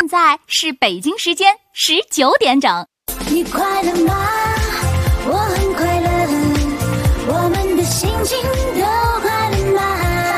现在是北京时间19点整。 你快乐吗？我很快乐，我们的心情都快乐吗？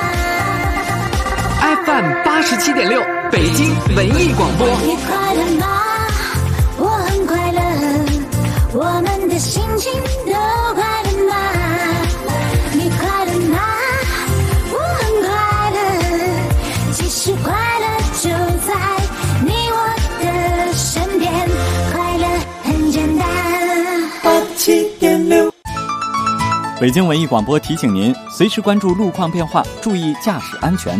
FM 87.6北京文艺广播。 你快乐吗？我很快乐，我们的心情都快乐吗？你快乐吗？我很快乐，其实快乐就在你我的身边，快乐很简单。87.6 北京文艺广播提醒您，随时关注路况变化，注意驾驶安全。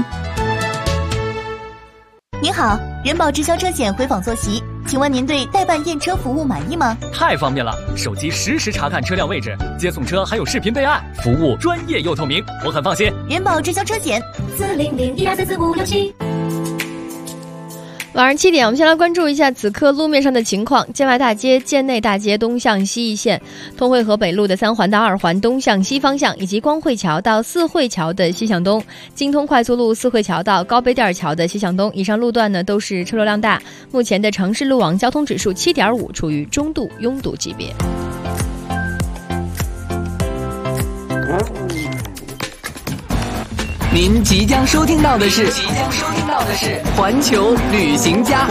您好，人保直销车险回访坐席，请问您对代办验车服务满意吗？ 太方便了，手机实时查看车辆位置，接送车还有视频备案，服务专业又透明，我很放心。 人保直销车险40012344567。 晚上7点，我们先来关注一下此刻路面上的情况。建外大街、建内大街东向西一线，通惠河北路的3环到2环东向西方向，以及光惠桥到四惠桥的西向东，京通快速路四惠桥到高碑店桥的西向东，以上路段呢都是车流量大。目前的城市路网交通指数7.5，处于中度拥堵级别。 您即将收听到的是环球旅行家。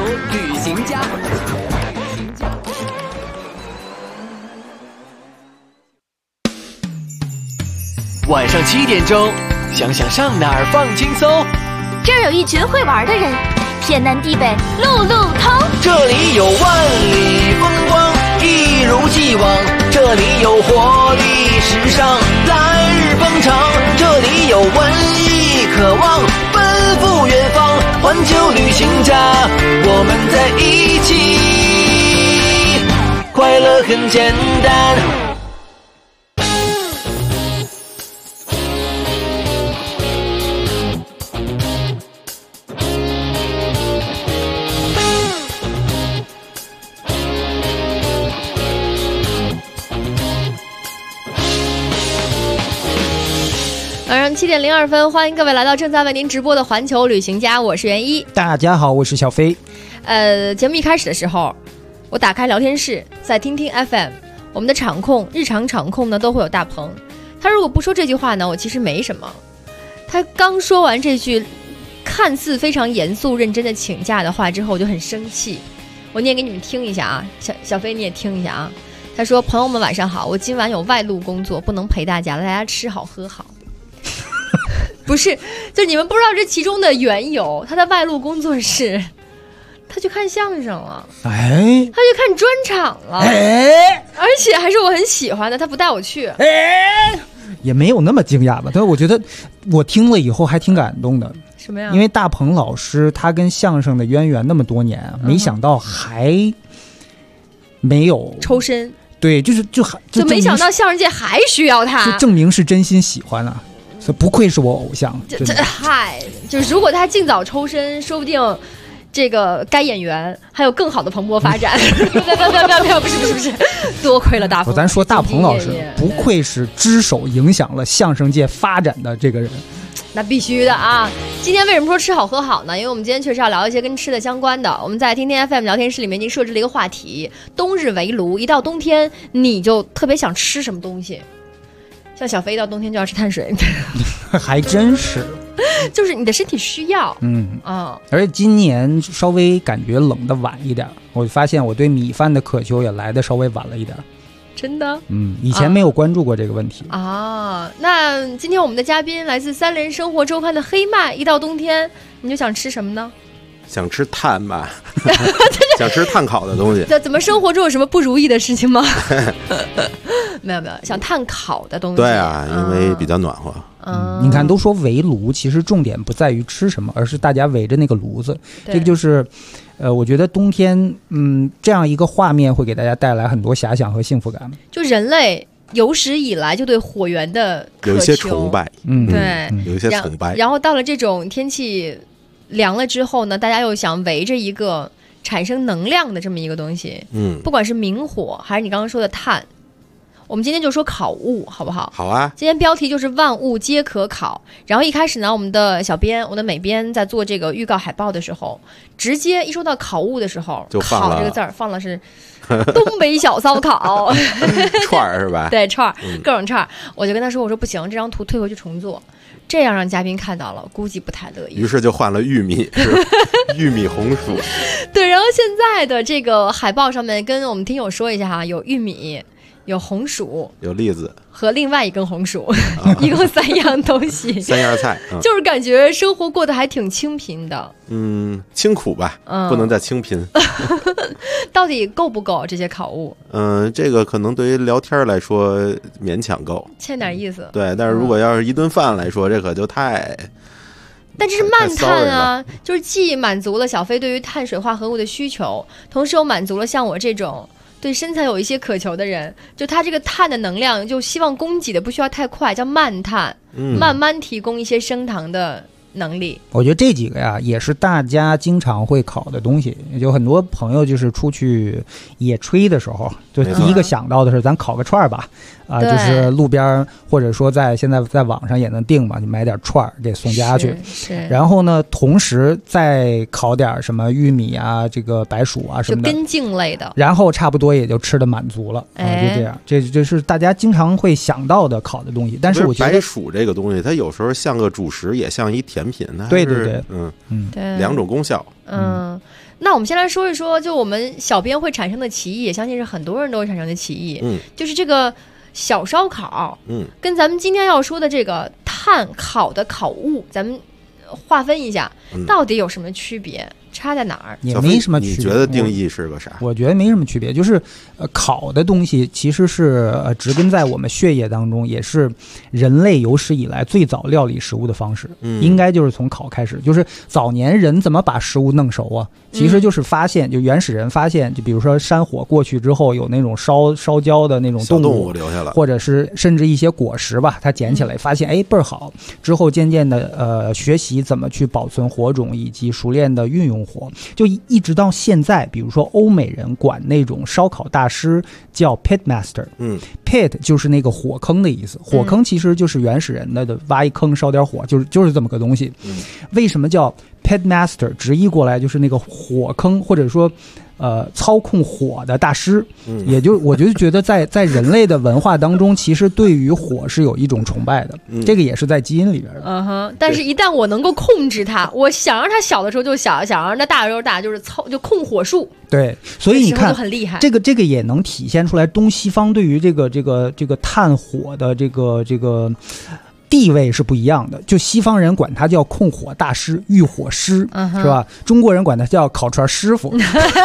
晚上7点钟，想想上哪儿放轻松。 这儿有一群会玩的人，天南地北路路通。 这里有万里风光，一如既往。这里有活力时尚，来日方长。这里有文艺渴望，奔赴远方。环球旅行家，我们在一起，快乐很简单。 晚上7点02分，欢迎各位来到正在为您直播的环球旅行家，我是袁一。 大家好，我是小飞。 节目一开始的时候，我打开聊天室，在听听 FM， 我们的日常场控呢都会有大鹏。他如果不说这句话呢，我其实没什么。他刚说完这句看似非常严肃认真的请假的话之后，我就很生气。我念给你们听一下啊，小飞你也听一下啊。他说：“朋友们晚上好，我今晚有外路工作，不能陪大家了，大家吃好喝好。”不是，就你们不知道这其中的缘由。他的外路工作是，他去看相声了，他去看专场了，而且还是我很喜欢的，他不带我去， 也没有那么惊讶吧？但是我觉得我听了以后还挺感动的。 什么呀？ 因为大鹏老师他跟相声的渊源那么多年，没想到还没有抽身。 对，就没想到相声界还需要他， 就证明是真心喜欢啊。不愧是我偶像， 嗨，就是如果他尽早抽身，说不定这个该演员还有更好的蓬勃发展。不是，多亏了大鹏。 咱说大鹏老师不愧是只手影响了相声界发展的这个人。 那必须的啊！今天为什么说吃好喝好呢？因为我们今天确实要聊一些跟吃的相关的。我们在天天 FM 聊天室里面已经设置了一个话题：冬日围炉。一到冬天，你就特别想吃什么东西？像小飞一到冬天就要吃碳水， 还真是， 就是你的身体需要。 而且今年稍微感觉冷的晚一点，我发现我对米饭的渴求也来的稍微晚了一点。 真的？ 以前没有关注过这个问题啊。那今天我们的嘉宾来自3联生活周刊的黑麦，一到冬天你就想吃什么呢？ 想吃碳吧，想吃碳烤的东西。 怎么生活中有什么不如意的事情吗？没有，想碳烤的东西。 对啊，因为比较暖和。 你看，都说围炉，其实重点不在于吃什么，而是大家围着那个炉子。这个就是，我觉得冬天，这样一个画面会给大家带来很多遐想和幸福感。 就人类有史以来就对火源的渴求有一些崇拜， 对， 有一些崇拜。 然后到了这种天气凉了之后呢，大家又想围着一个产生能量的这么一个东西，不管是明火还是你刚刚说的碳。 我们今天就说烤物，好不好？ 好啊。 今天标题就是万物皆可烤。然后一开始呢，我们的小编，我的美编在做这个预告海报的时候，直接一说到烤物的时候， 就放了烤这个字儿放的是东北小烧烤串儿是吧？ 对，串儿，各种串儿。我就跟他说，我说不行，这张图退回去重做。这样让嘉宾看到了，估计不太乐意。 于是就换了玉米，是玉米红薯。 对，然后现在的这个海报上面跟我们听友说一下哈，有玉米，有红薯， 有栗子和另外一根红薯，一共3样东西 ，3样菜， 就是感觉生活过得还挺清贫的。 清苦吧，不能叫清贫。 到底够不够这些烤物？ 这个可能对于聊天来说勉强够， 欠点意思。 对，但是如果要是一顿饭来说，这可就太…… 但这是慢碳啊，就是既满足了小飞对于碳水化合物的需求，同时又满足了像我这种对身材有一些渴求的人，就他这个碳的能量就希望供给的不需要太快，叫慢碳，慢慢提供一些升糖的能力。 我觉得这几个呀，也是大家经常会考的东西。有很多朋友就是出去野炊的时候，就第一个想到的是咱烤个串儿吧，就是路边或者说现在在网上也能订嘛，你买点串儿给送家去。 是。 然后呢，同时再烤点什么玉米啊，这个白薯啊什么的， 就根茎类的。 然后差不多也就吃的满足了，就这样。这是大家经常会想到的烤的东西。但是我觉得白薯这个东西，它有时候像个主食，也像一甜品。 对对对， 对， 两种功效。 那我们先来说一说，就我们小编会产生的歧义，也相信是很多人都会产生的歧义。就是这个小烧烤，跟咱们今天要说的这个炭烤的烤物，咱们划分一下，到底有什么区别？差在哪儿？ 也没什么区别。 你觉得定义是个啥？ 我觉得没什么区别，就是烤的东西其实是植根在我们血液当中，也是人类有史以来最早料理食物的方式。应该就是从烤开始。就是早年人怎么把食物弄熟啊？其实就是发现，就原始人发现，就比如说山火过去之后，有那种烧焦的那种动物留下了， 或者是甚至一些果实吧，他捡起来发现倍儿好。之后渐渐的学习怎么去保存火种，以及熟练的运用火，就一直到现在，比如说欧美人管那种烧烤大师叫 pit master，pit 就是那个火坑的意思，火坑其实就是原始人的挖一坑烧点火，就是这么个东西。为什么叫 pit master？ 直译过来就是那个火坑，或者说操控火的大师。也就我就觉得在人类的文化当中，其实对于火是有一种崇拜的，这个也是在基因里边的。 但是一旦我能够控制它，我想让它小的时候就小，想让它大的时候大，就是就控火术。 对，所以你看， 很厉害。 这个也能体现出来东西方对于这个炭火的这个地位是不一样的。就西方人管他叫控火大师、御火师，是吧？中国人管他叫烤串师傅。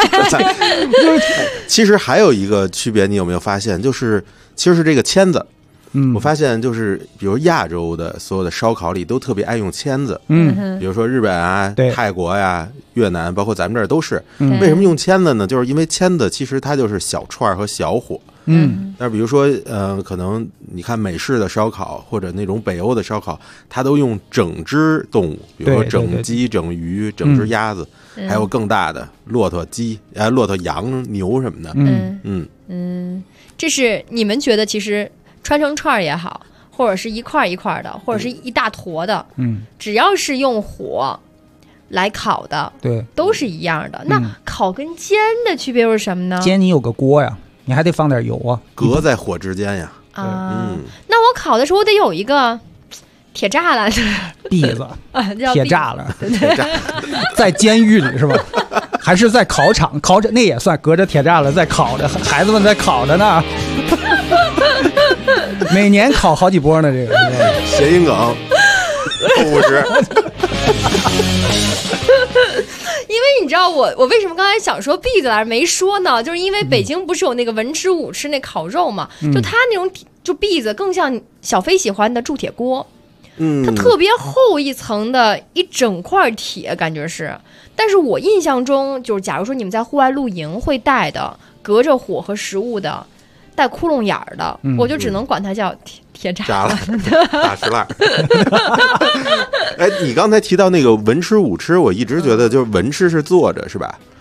其实还有一个区别，你有没有发现？就是其实是这个签子。我发现就是比如亚洲的所有的烧烤里都特别爱用签子。比如说日本啊、泰国呀、越南，包括咱们这儿都是。为什么用签子呢？就是因为签子其实它就是小串和小火。但是比如说可能你看美式的烧烤或者那种北欧的烧烤，它都用整只动物，比如说整鸡、整鱼、整只鸭子，还有更大的骆驼、骆驼、羊、牛什么的。 这是你们觉得其实穿成串也好，或者是一块一块的，或者是一大坨的，只要是用火来烤的， 对， 都是一样的。那烤跟煎的区别又是什么呢？ 煎你有个锅呀，你还得放点油啊， 隔在火之间呀。 那我烤的时候我得有一个铁栅栏， 篦子，铁栅栏，在监狱里是吧？还是在烤场？烤着那也算隔着铁栅栏在烤着，孩子们在烤着呢。每年烤好几波呢，这个谐音梗，50。 因为你知道我为什么刚才想说篦子来没说呢？就是因为北京不是有那个文吃武吃那烤肉嘛，就它那种就篦子更像小飞喜欢的铸铁锅，它特别厚一层的一整块铁，感觉是。但是我印象中就是，假如说你们在户外露营会带的，隔着火和食物的，带窟窿眼儿的，我就只能管它叫铁栅栏、 大石栏。哎，你刚才提到那个文吃武吃，我一直觉得就是文吃是坐着是吧？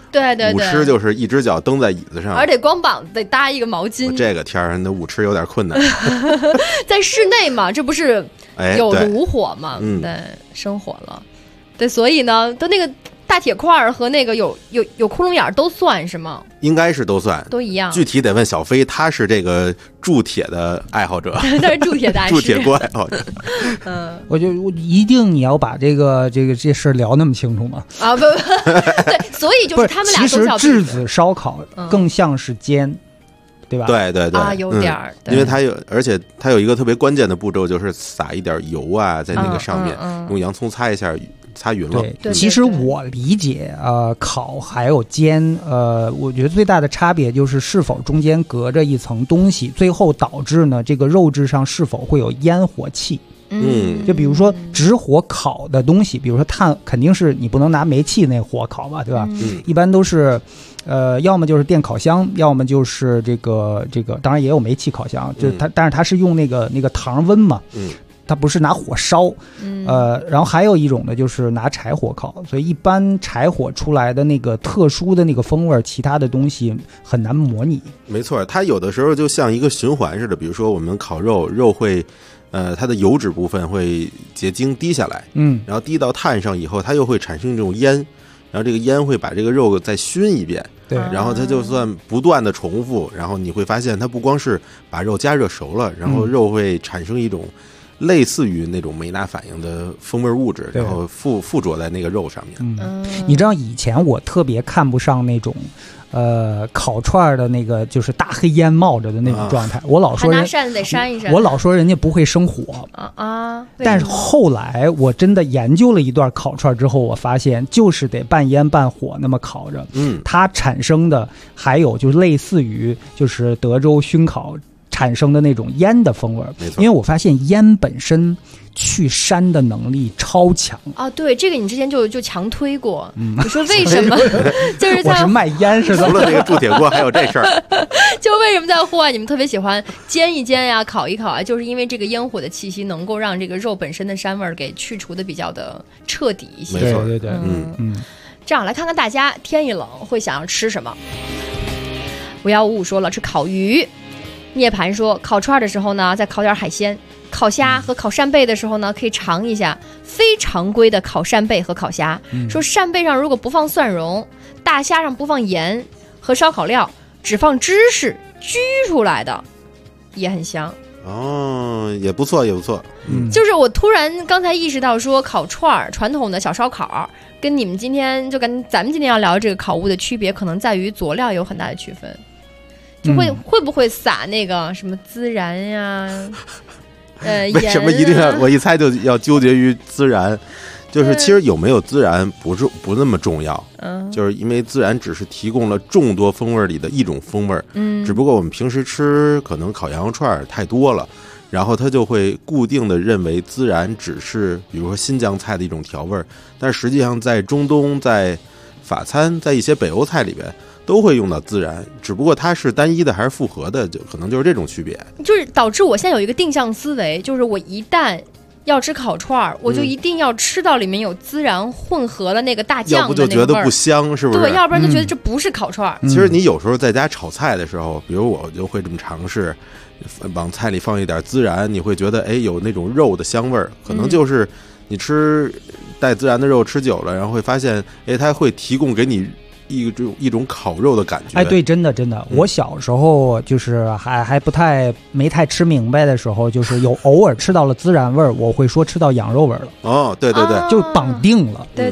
对对对， 舞痴就是一只脚蹬在椅子上， 而且光膀子得搭一个毛巾。 这个天儿，那舞痴有点困难。 在室内嘛，这不是有炉火嘛？对，生火了。对，所以呢，它那个大铁块和那个有窟窿眼都算是吗？ 应该是都算， 都一样。 具体得问小飞，他是这个铸铁的爱好者， 他是铸铁大师， 铸铁锅爱好者。 我一定你要把这事聊那么清楚吗？ 啊不，对，所以就是他们俩其实质子烧烤更像是煎。对吧？ 对对对， 啊，有点儿， 因为而且它有一个特别关键的步骤，就是撒一点油啊，在那个上面，用洋葱擦一下，擦匀了。 对，其实我理解，烤还有煎，我觉得最大的差别就是是否中间隔着一层东西，最后导致呢这个肉质上是否会有烟火气。就比如说直火烤的东西，比如说炭，肯定是你不能拿煤气那火烤吧，对吧？一般都是，要么就是电烤箱，要么就是这个，当然也有煤气烤箱，就是它，但是它是用那个糖温嘛，它不是拿火烧，然后还有一种呢，就是拿柴火烤，所以一般柴火出来的那个特殊的那个风味，其他的东西很难模拟。 没错，它有的时候就像一个循环似的，比如说我们烤肉会。它的油脂部分会结晶滴下来，然后滴到炭上以后，它又会产生这种烟，然后这个烟会把这个肉再熏一遍， 对， 然后它就算不断的重复，然后你会发现它不光是把肉加热熟了，然后肉会产生一种类似于那种梅纳反应的风味物质，然后附着在那个肉上面。 你知道以前我特别看不上那种。烤串的那个就是大黑烟冒着的那种状态，我老说拿扇子得扇一扇， 我老说人家不会生火但是后来我真的研究了一段烤串之后，我发现就是得半烟半火那么烤着，它产生的还有就是类似于就是德州熏烤产生的那种烟的风味，因为我发现烟本身去膻的能力超强啊！对，这个你之前就强推过，你说为什么？就是我是卖烟似的， 除了这个铸铁锅还有这事儿。 就为什么在户外你们特别喜欢煎一煎呀、烤一烤啊？就是因为这个烟火的气息能够让这个肉本身的膻味儿给去除的比较的彻底一些。 没错， 对， 这样来看看大家天一冷会想要吃什么。5155说了吃烤鱼，涅槃说烤串的时候呢，再烤点海鲜。烤虾和烤扇贝的时候呢，可以尝一下非常规的烤扇贝和烤虾。说扇贝上如果不放蒜蓉，大虾上不放盐和烧烤料，只放芝士焗出来的，也很香。 哦，也不错，也不错。 就是我突然刚才意识到，说烤串传统的小烧烤跟你们今天就跟咱们今天要聊这个烤物的区别，可能在于佐料有很大的区分。就会不会撒那个什么孜然呀？ 为什么一定要我一猜就要纠结于孜然？就是其实有没有孜然不那么重要，就是因为孜然只是提供了众多风味里的一种风味，只不过我们平时吃可能烤羊肉串太多了，然后它就会固定的认为孜然只是比如说新疆菜的一种调味，但实际上在中东、在法餐、在一些北欧菜里边。都会用到孜然，只不过它是单一的还是复合的，就可能就是这种区别。 就是导致我现在有一个定向思维，就是我一旦要吃烤串，我就一定要吃到里面有孜然混合了那个大酱的那个味儿，要不就觉得不香，是不是？ 对，要不然就觉得这不是烤串。 其实你有时候在家炒菜的时候，比如我就会这么尝试，往菜里放一点孜然，你会觉得有那种肉的香味儿，可能就是你吃带孜然的肉吃久了，然后会发现，它会提供给你。一种烤肉的感觉。 对，真的，我小时候就是还没太吃明白的时候，就是有偶尔吃到了孜然味儿，我会说吃到羊肉味儿了。 哦，对， 就绑定了。 对。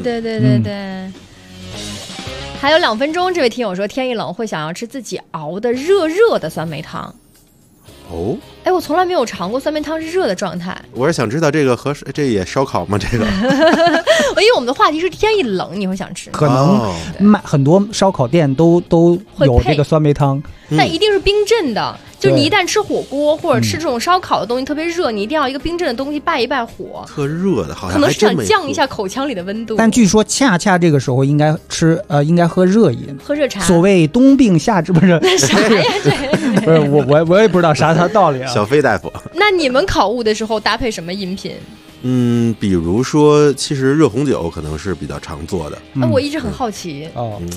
还有2分钟，这位听友说天一冷会想要吃自己熬的热的酸梅汤。 哦， 我从来没有尝过酸梅汤是热的状态。 我是想知道这个这也烧烤吗？这个， 因为我们的话题是天一冷你会想吃， 可能很多烧烤店都有这个酸梅汤， 但一定是冰镇的。就你一旦吃火锅或者吃这种烧烤的东西特别热，你一定要一个冰镇的东西拜一拜火。 特热的，好像可能是想降一下口腔里的温度。 但据说恰这个时候应该喝热饮， 喝热茶。 所谓冬病夏治，不是啥呀？这不是我也不知道啥道理啊。 小飞大夫， 那你们烤物的时候搭配什么饮品？ 比如说，其实热红酒可能是比较常做的。 我一直很好奇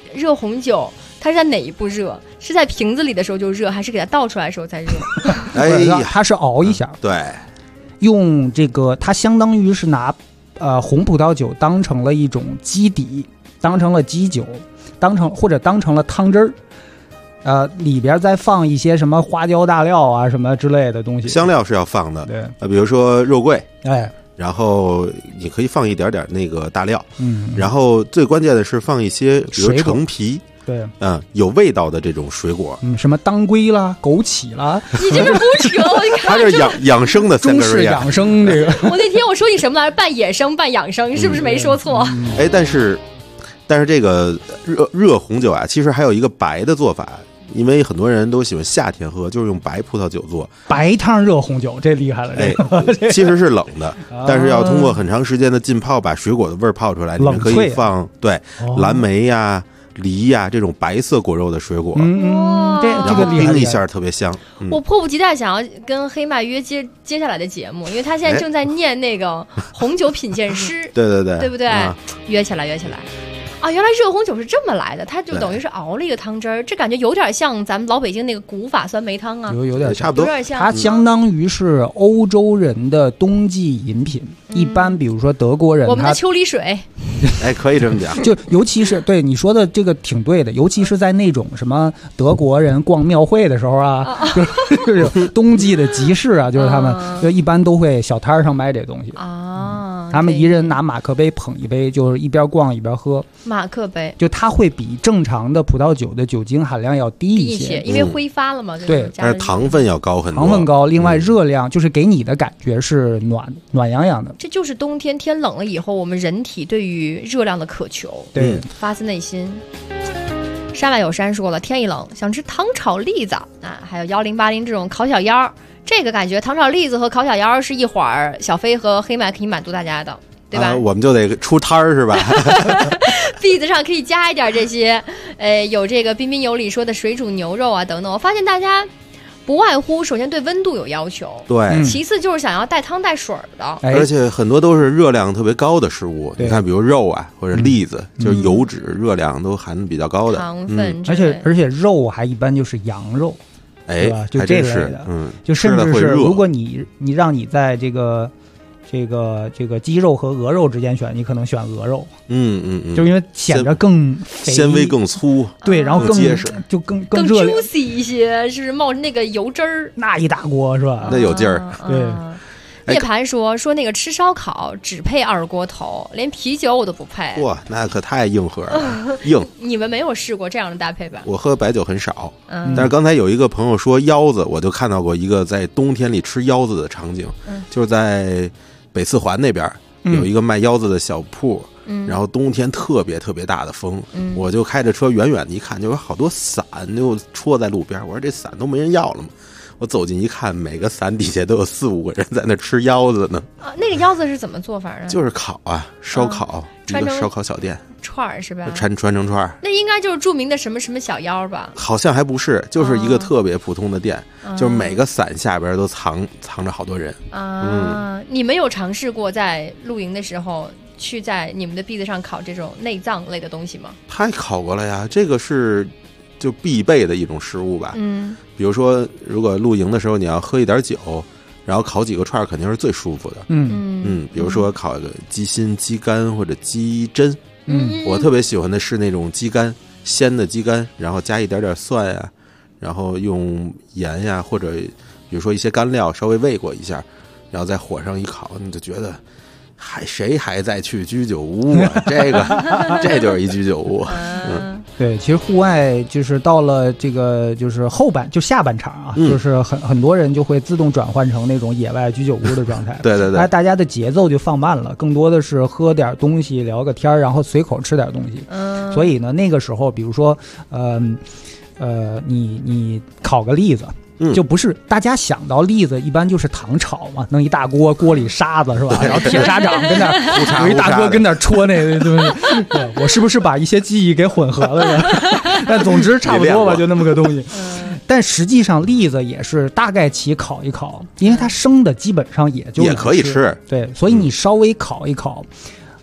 热红酒它是在哪一步热？是在瓶子里的时候就热，还是给它倒出来的时候才热？ 哎呀， 它是熬一下， 对， 用这个它相当于是拿红葡萄酒当成了一种基底，当成了基酒，当成了汤汁儿，里边再放一些什么花椒大料啊什么之类的东西， 香料是要放的， 对， 比如说肉桂， 哎。 然后你可以放一点点那个大料，然后最关键的是放一些，比如橙皮， 对， 有味道的这种水果， 什么当归啦、枸杞啦， 你这是胡扯！你看， 它是养生的中式养生这个。 我那天我说你什么来着？半野生半养生，是不是没说错？ 哎，但是这个热红酒啊，其实还有一个白的做法。因为很多人都喜欢夏天喝，就是用白葡萄酒做白汤热红酒，这厉害了。 其实是冷的，但是要通过很长时间的浸泡，把水果的味儿泡出来。里面可以放蓝莓呀、梨呀这种白色果肉的水果， 这个冰一下特别香。 我迫不及待想要跟黑麦约接下来的节目，因为他现在正在念那个红酒品鉴师， 对不对？约起来。啊，原来热红酒是这么来的，它就等于是熬了一个汤汁儿，这感觉有点像咱们老北京那个古法酸梅汤啊， 有点差不多， 有点像。 它相当于是欧洲人的冬季饮品，一般比如说德国人， 我们的秋梨水， 哎，可以这么讲。 就尤其是对你说的这个挺对的，尤其是在那种什么德国人逛庙会的时候啊，就是冬季的集市啊，就是他们就一般都会小摊上卖这东西啊。 他们一人拿马克杯捧一杯，就是一边逛一边喝。 马克杯就它会比正常的葡萄酒的酒精含量要低一些， 因为挥发了嘛。 对， 但是糖分要高很多， 糖分高，另外热量就是给你的感觉是暖洋洋的。 这就是冬天天冷了以后，我们人体对于热量的渴求， 对， 发自内心。山外有山说了，天一冷想吃糖炒栗子啊，还有1080这种烤小腰。这个感觉糖炒栗子和烤小腰是一会儿小飞和黑麦可以满足大家的，对吧？ 我们就得出摊儿是吧？ 篦子上可以加一点这些，有这个彬彬有礼说的水煮牛肉啊等等。我发现大家不外乎首先对温度有要求， 对， 其次就是想要带汤带水的， 而且很多都是热量特别高的食物。你看，比如肉啊或者栗子，就是油脂、热量都含比较高的糖分， 而且肉还一般就是羊肉。对吧？就这类的，就甚至是如果你让你在这个鸡肉和鹅肉之间选，你可能选鹅肉，就因为显得更纤维更粗， 对，然后更结实， 就更 juicy 一些，就是冒那个油汁儿， 那一大锅是吧？ 那有劲儿， 对。 叶盘说那个吃烧烤只配二锅头，连啤酒我都不配。 哇，那可太硬核了，硬！ 你们没有试过这样的搭配吧？ 我喝白酒很少，但是刚才有一个朋友说腰子，我就看到过一个在冬天里吃腰子的场景，就是在北四环那边有一个卖腰子的小铺，然后冬天特别特别大的风，我就开着车远远的一看，就有好多伞就戳在路边，我说这伞都没人要了吗？我走近一看，每个伞底下都有4-5个人在那吃腰子呢。 那个腰子是怎么做法呢？ 就是烤啊，烧烤，一个烧烤小店串是吧？ 串成串。 那应该就是著名的什么什么小腰吧？ 好像还不是，就是一个特别普通的店，就是每个伞下边都藏着好多人啊。你们有尝试过在露营的时候去在你们的篦子上烤这种内脏类的东西吗？ 太烤过了呀，这个是就必备的一种食物吧。比如说如果露营的时候你要喝一点酒，然后烤几个串肯定是最舒服的。比如说烤一个鸡心、鸡肝或者鸡胗。我特别喜欢的是那种鸡肝，鲜的鸡肝，然后加一点点蒜呀，然后用盐呀，或者比如说一些干料稍微煨过一下，然后在火上一烤，你就觉得谁还在去居酒屋啊？这就是一居酒屋。 对，其实户外就是到了这个就是下半场啊，就是很多人就会自动转换成那种野外居酒屋的状态。 对， 大家的节奏就放慢了，更多的是喝点东西聊个天，然后随口吃点东西。所以呢，那个时候比如说你烤个栗子。就不是大家想到栗子一般就是糖炒嘛，弄一大锅里沙子是吧？然后铁砂掌跟那有一大哥跟那戳那个东西。我是不是把一些记忆给混合了呢？但总之差不多吧，就那么个东西。但实际上栗子也是大概起烤一烤，因为它生的基本上也可以吃。对，所以你稍微烤一烤，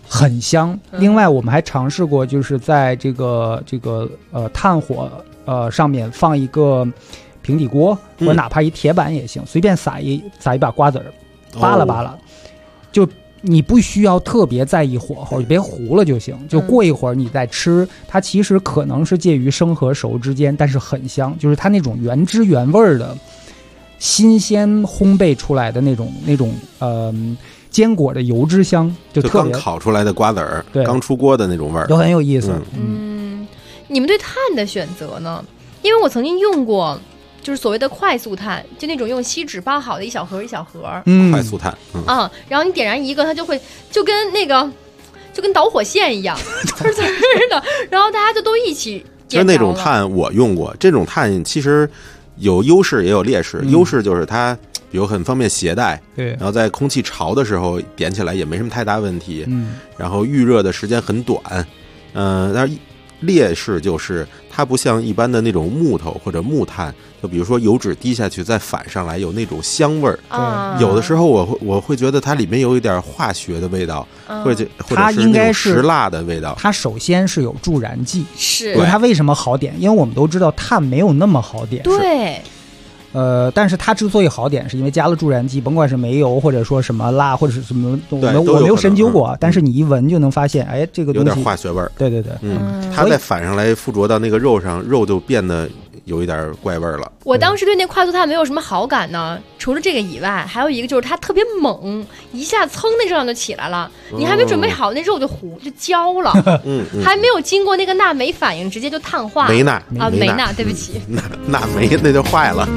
很香。另外我们还尝试过，就是在这个炭火上面放一个平底锅，或者哪怕一铁板也行，随便撒一把瓜子儿，扒拉扒拉，就你不需要特别在意火候，别糊了就行。就过一会儿你再吃，它其实可能是介于生和熟之间，但是很香，就是它那种原汁原味的新鲜烘焙出来的那种坚果的油脂香，就特别刚烤出来的瓜子儿，刚出锅的那种味儿， 都很有意思。 你们对炭的选择呢？因为我曾经用过，就是所谓的快速炭，就那种用锡纸包好的一小盒一小盒， 快速炭， 然后你点燃一个，它就会就跟导火线一样，滋滋的，然后大家就都一起点着了。 其实那种炭我用过，这种炭其实有优势也有劣势。优势就是它比如很方便携带， 对， 然后在空气潮的时候点起来也没什么太大问题，然后预热的时间很短，但是劣势就是它不像一般的那种木头或者木炭，就比如说油脂滴下去再反上来有那种香味儿，有的时候我会觉得它里面有一点化学的味道，或者是那种石蜡的味道。 它首先是有助燃剂， 是它为什么好点？因为我们都知道碳没有那么好点， 对。 但是它之所以好点，是因为加了助燃剂，甭管是煤油或者说什么蜡或者是什么，我没有深究过，但是你一闻就能发现，哎，这个东西有点化学味儿。 对对对， 它再反上来附着到那个肉上，肉就变得有一点怪味儿了。 我当时对那快速炭没有什么好感呢，除了这个以外，还有一个就是它特别猛，一下噌那热量就起来了，你还没准备好，那肉就焦了，还没有经过那个钠镁反应，直接就碳化了。 煤钠， 对不起， 钠镁那就坏了。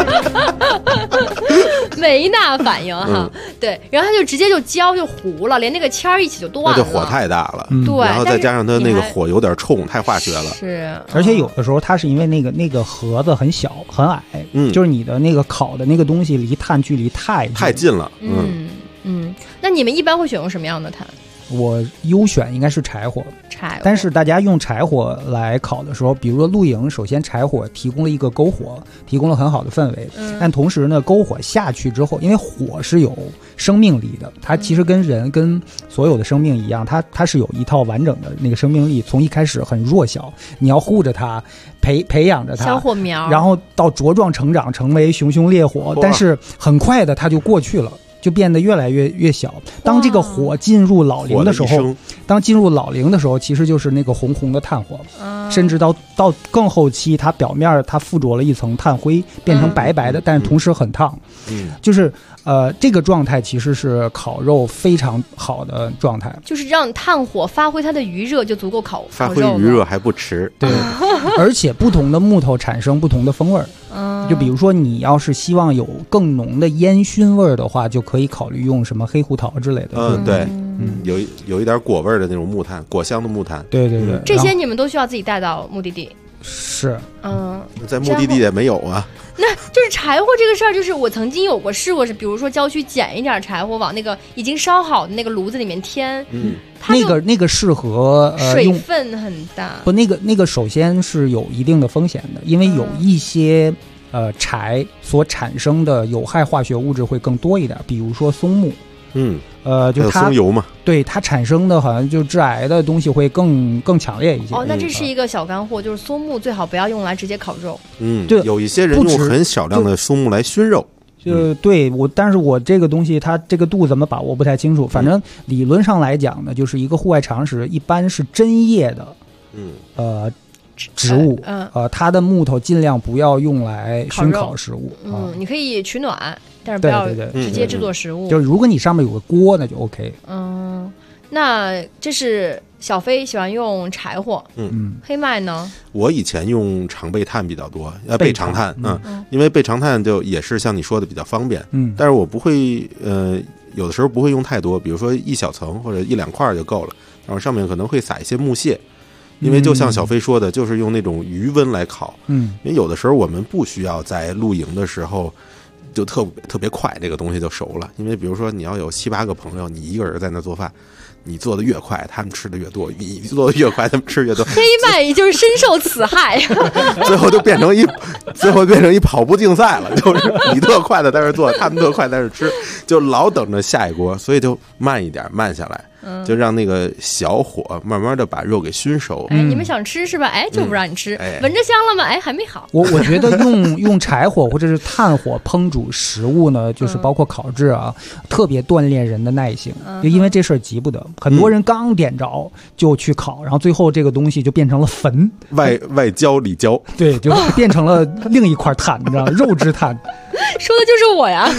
煤钠反应哈，对，然后它就直接就焦就糊了，连那个签儿一起就断了， 那就火太大了， 对， 然后再加上它那个火有点冲，太化学了， 是， 而且有的时候它是因为那个盒子很小很矮，就是你的那个烤的那个东西离炭距离太近了， 那你们一般会选用什么样的炭？ 我优选应该是柴火，但是大家用柴火来烤的时候，比如说露营，首先柴火提供了一个篝火，提供了很好的氛围，但同时呢，篝火下去之后，因为火是有生命力的，它其实跟人跟所有的生命一样，它是有一套完整的那个生命力，从一开始很弱小，你要护着它，培养着它， 小火苗， 然后到茁壮成长，成为熊熊烈火，但是很快的它就过去了。就变得越来越小。当这个火进入老龄的时候，其实就是那个红红的炭火，甚至到更后期，它表面它附着了一层炭灰，变成白白的，但是同时很烫。就是这个状态其实是烤肉非常好的状态， 就是让炭火发挥它的余热就足够烤肉。 发挥余热还不迟， 对，而且不同的木头产生不同的风味儿。就比如说你要是希望有更浓的烟熏味儿的话，就可以考虑用什么黑胡桃之类的。 对，有一点果味儿的那种木炭，果香的木炭。 对对对， 这些你们都需要自己带到目的地。 是， 在目的地也没有啊。 那就是柴火这个事儿，就是我曾经有过试过，是比如说郊区捡一点柴火往那个已经烧好的那个炉子里面添， 那个适合水分很大。 不，那个首先是有一定的风险的，因为有一些柴所产生的有害化学物质会更多一点，比如说松木。就它松油嘛， 对它产生的好像就致癌的东西会更强烈一些。 那这是一个小干货，就是松木最好不要用来直接烤肉。 对， 有一些人用很少量的松木来熏肉。 对但是我这个东西它这个度怎么把握不太清楚。反正理论上来讲呢，就是一个户外常识，一般是针叶的，植物，它的木头尽量不要用来熏烤食物。 你可以取暖，但是不要直接制作食物。 就是如果你上面有个锅，那就 OK。 那这是小飞喜欢用柴火。黑麦呢？ 我以前用长备炭比较多，备长炭。因为备长炭就也是像你说的比较方便。但是我不会，有的时候不会用太多，比如说一小层或者一两块就够了，然后上面可能会撒一些木屑。因为就像小飞说的，就是用那种余温来烤。因为有的时候我们不需要在露营的时候就特别快，这个东西就熟了。因为比如说你要有7、8个朋友，你一个人在那做饭，你做的越快，他们吃的越多；你做的越快，他们吃越多。 黑麦也就是深受此害， 最后就变成一跑步竞赛了，就是你特快的在这做，他们特快在这吃，就老等着下一锅，所以就慢一点，慢下来。 就让那个小火慢慢的把肉给熏熟。 你们想吃是吧？就不让你吃，闻着香了吗？还没好。 我觉得用柴火或者是炭火烹煮食物呢，就是包括烤制啊，特别锻炼人的耐性，就因为这事儿急不得，很多人刚点着就去烤，然后最后这个东西就变成了焚， 外焦里焦， 对，就变成了另一块炭，你知道吗？肉质炭。 说的就是我呀。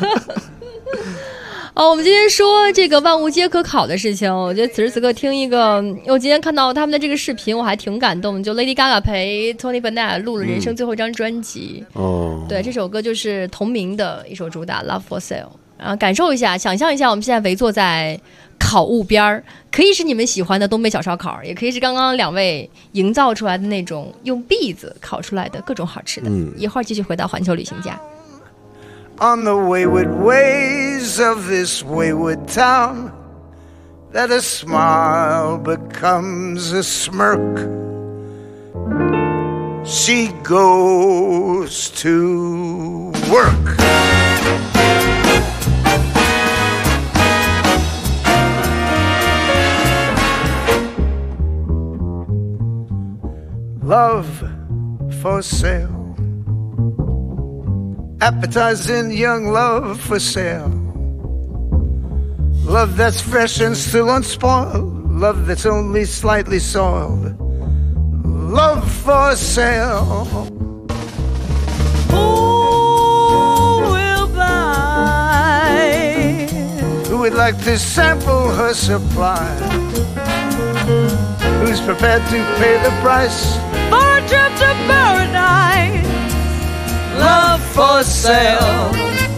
我们今天说这个万物皆可烤的事情，我觉得此时此刻听一个，我今天看到他们的这个视频，我还挺感动。就 Lady Gaga 陪 Tony Bennett 录了人生最后一张专辑，对，这首歌就是同名的一首主打 Love for Sale。然后感受一下，想象一下，我们现在围坐在烤物边儿，可以是你们喜欢的东北小烧烤，也可以是刚刚两位营造出来的那种用篦子烤出来的各种好吃的。一会儿继续回到环球旅行家。 On the wayward ways of this wayward town, that a smile becomes a smirk. She goes to work. Love for sale. Appetizing young love for sale. Love that's fresh and still unspoiled. Love that's only slightly soiled. Love for sale. Who will buy? Who would like to sample her supply? Who's prepared to pay the price for a trip to paradise? Love for sale.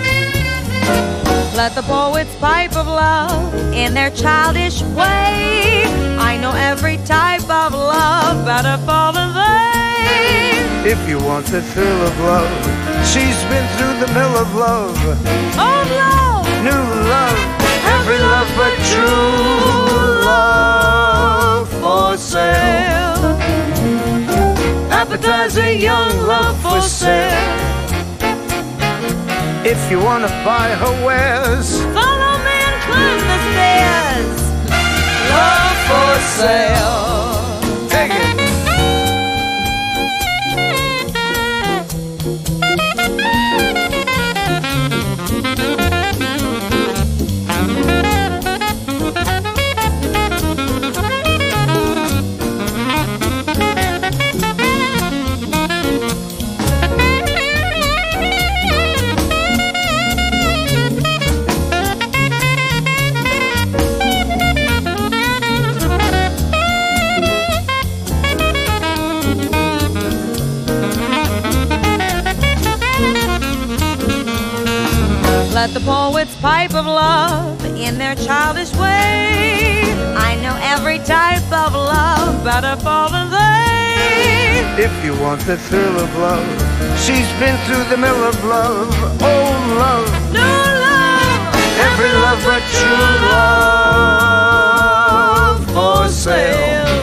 Let the poets pipe of love in their childish way. I know every type of love better fall in vain. If you want the thrill of love, she's been through the mill of love. Old love, new love, every love but true love for sale. Appetizing young love for sale. If you want to buy her wares, follow me and climb the stairs. Love for sale. Take it. Let the poets pipe of love in their childish way. I know every type of love better fall in vain. If you want the thrill of love, she's been through the mill of love. Old love, new love, every love but true love for sale.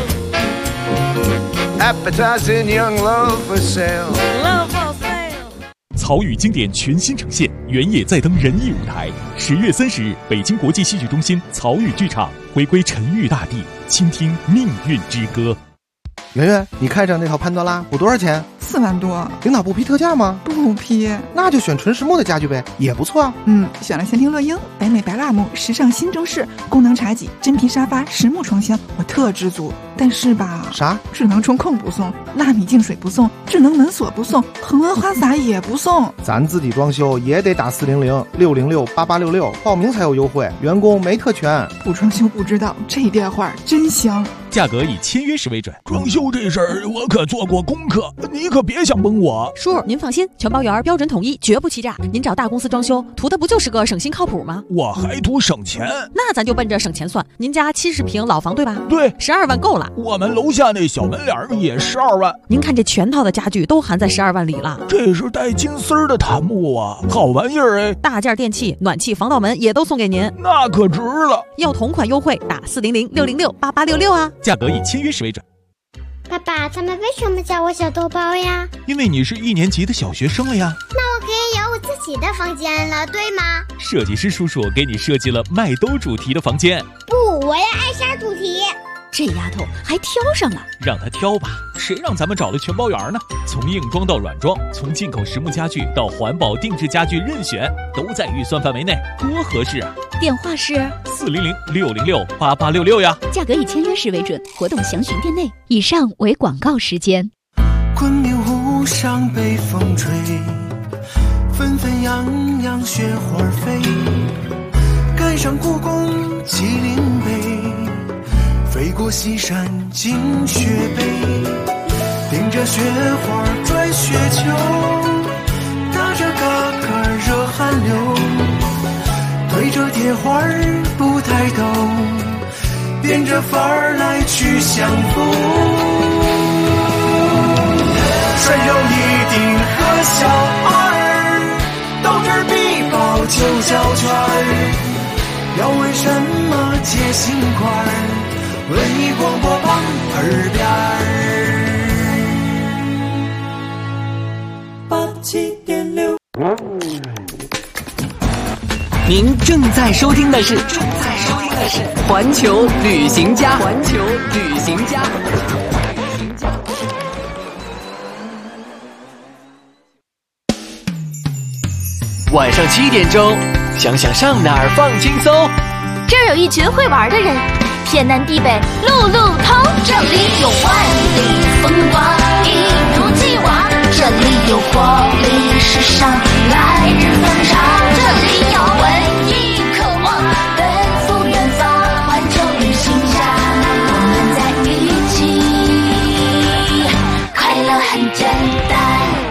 Appetizing young love for sale. Love for sale. 曹禺经典全新呈现，原野再登仁义舞台。10月30日，北京国际戏剧中心曹禺剧场回归沉郁大地，倾听命运之歌。 圆圆，你看上那套潘多拉补多少钱 ？4万多。 领导不批特价吗？ 不批。 那就选纯实木的家具呗，也不错啊。 选了仙庭乐英、北美白蜡木、时尚新中式、功能茶几、真皮沙发、实木床箱，我特知足。但是吧， 啥？ 智能中控不送，纳米净水不送，智能门锁不送，恒温花洒也不送。 咱自己装修也得打400-606-8866报名才有优惠，员工没特权。 不装修不知道，这电话真香。 价格以签约时为准。 装修这事儿我可做过功课，你可别想蒙我。 叔，您放心，全包圆，标准统一，绝不欺诈。您找大公司装修，图的不就是个省心靠谱吗？ 我还图省钱。 那咱就奔着省钱算。您家70平老房对吧？ 对 ，12万够了。 我们楼下那小门脸也12万。 您看这全套的家具都含在12万里了。 这是带金丝儿的檀木啊，好玩意儿哎！ 大件电器、暖气、防盗门也都送给您， 那可值了。 要同款优惠，打400-606-8866啊。 价格以签约时为准。 爸爸，他们为什么叫我小豆包呀？ 因为你是1年级的小学生了呀。 那我可以有我自己的房间了，对吗？ 设计师叔叔给你设计了麦兜主题的房间。 不， 我要爱沙主题。 这丫头还挑上了， 让她挑吧，谁让咱们找了全包圆呢？从硬装到软装，从进口实木家具到环保定制家具，任选都在预算范围内，多合适啊！ 电话是 400-606-8866呀， 价格以签约时为准，活动详询店内。以上为广告时间。 昆明湖上北风吹，纷纷扬扬雪花飞，赶上故宫麒麟碑，飞过西山进雪北，顶着雪花拽雪球，打着嘎嘎热汗流，对着铁花不抬头，变着法儿来去相逢。顺柔一定和小二，斗智必报九小圈，要为什么结心块？文艺广播旁耳边87.6。 您正在收听的是环球旅行家。 晚上7点钟，想想上哪儿放轻松。 这儿有一群会玩的人，天南地北路路通，这里有万里风光，一如既往，这里有活力时尚，来日方长，这里有文艺渴望，奔赴远方，环球旅行家，我们在一起，快乐很简单。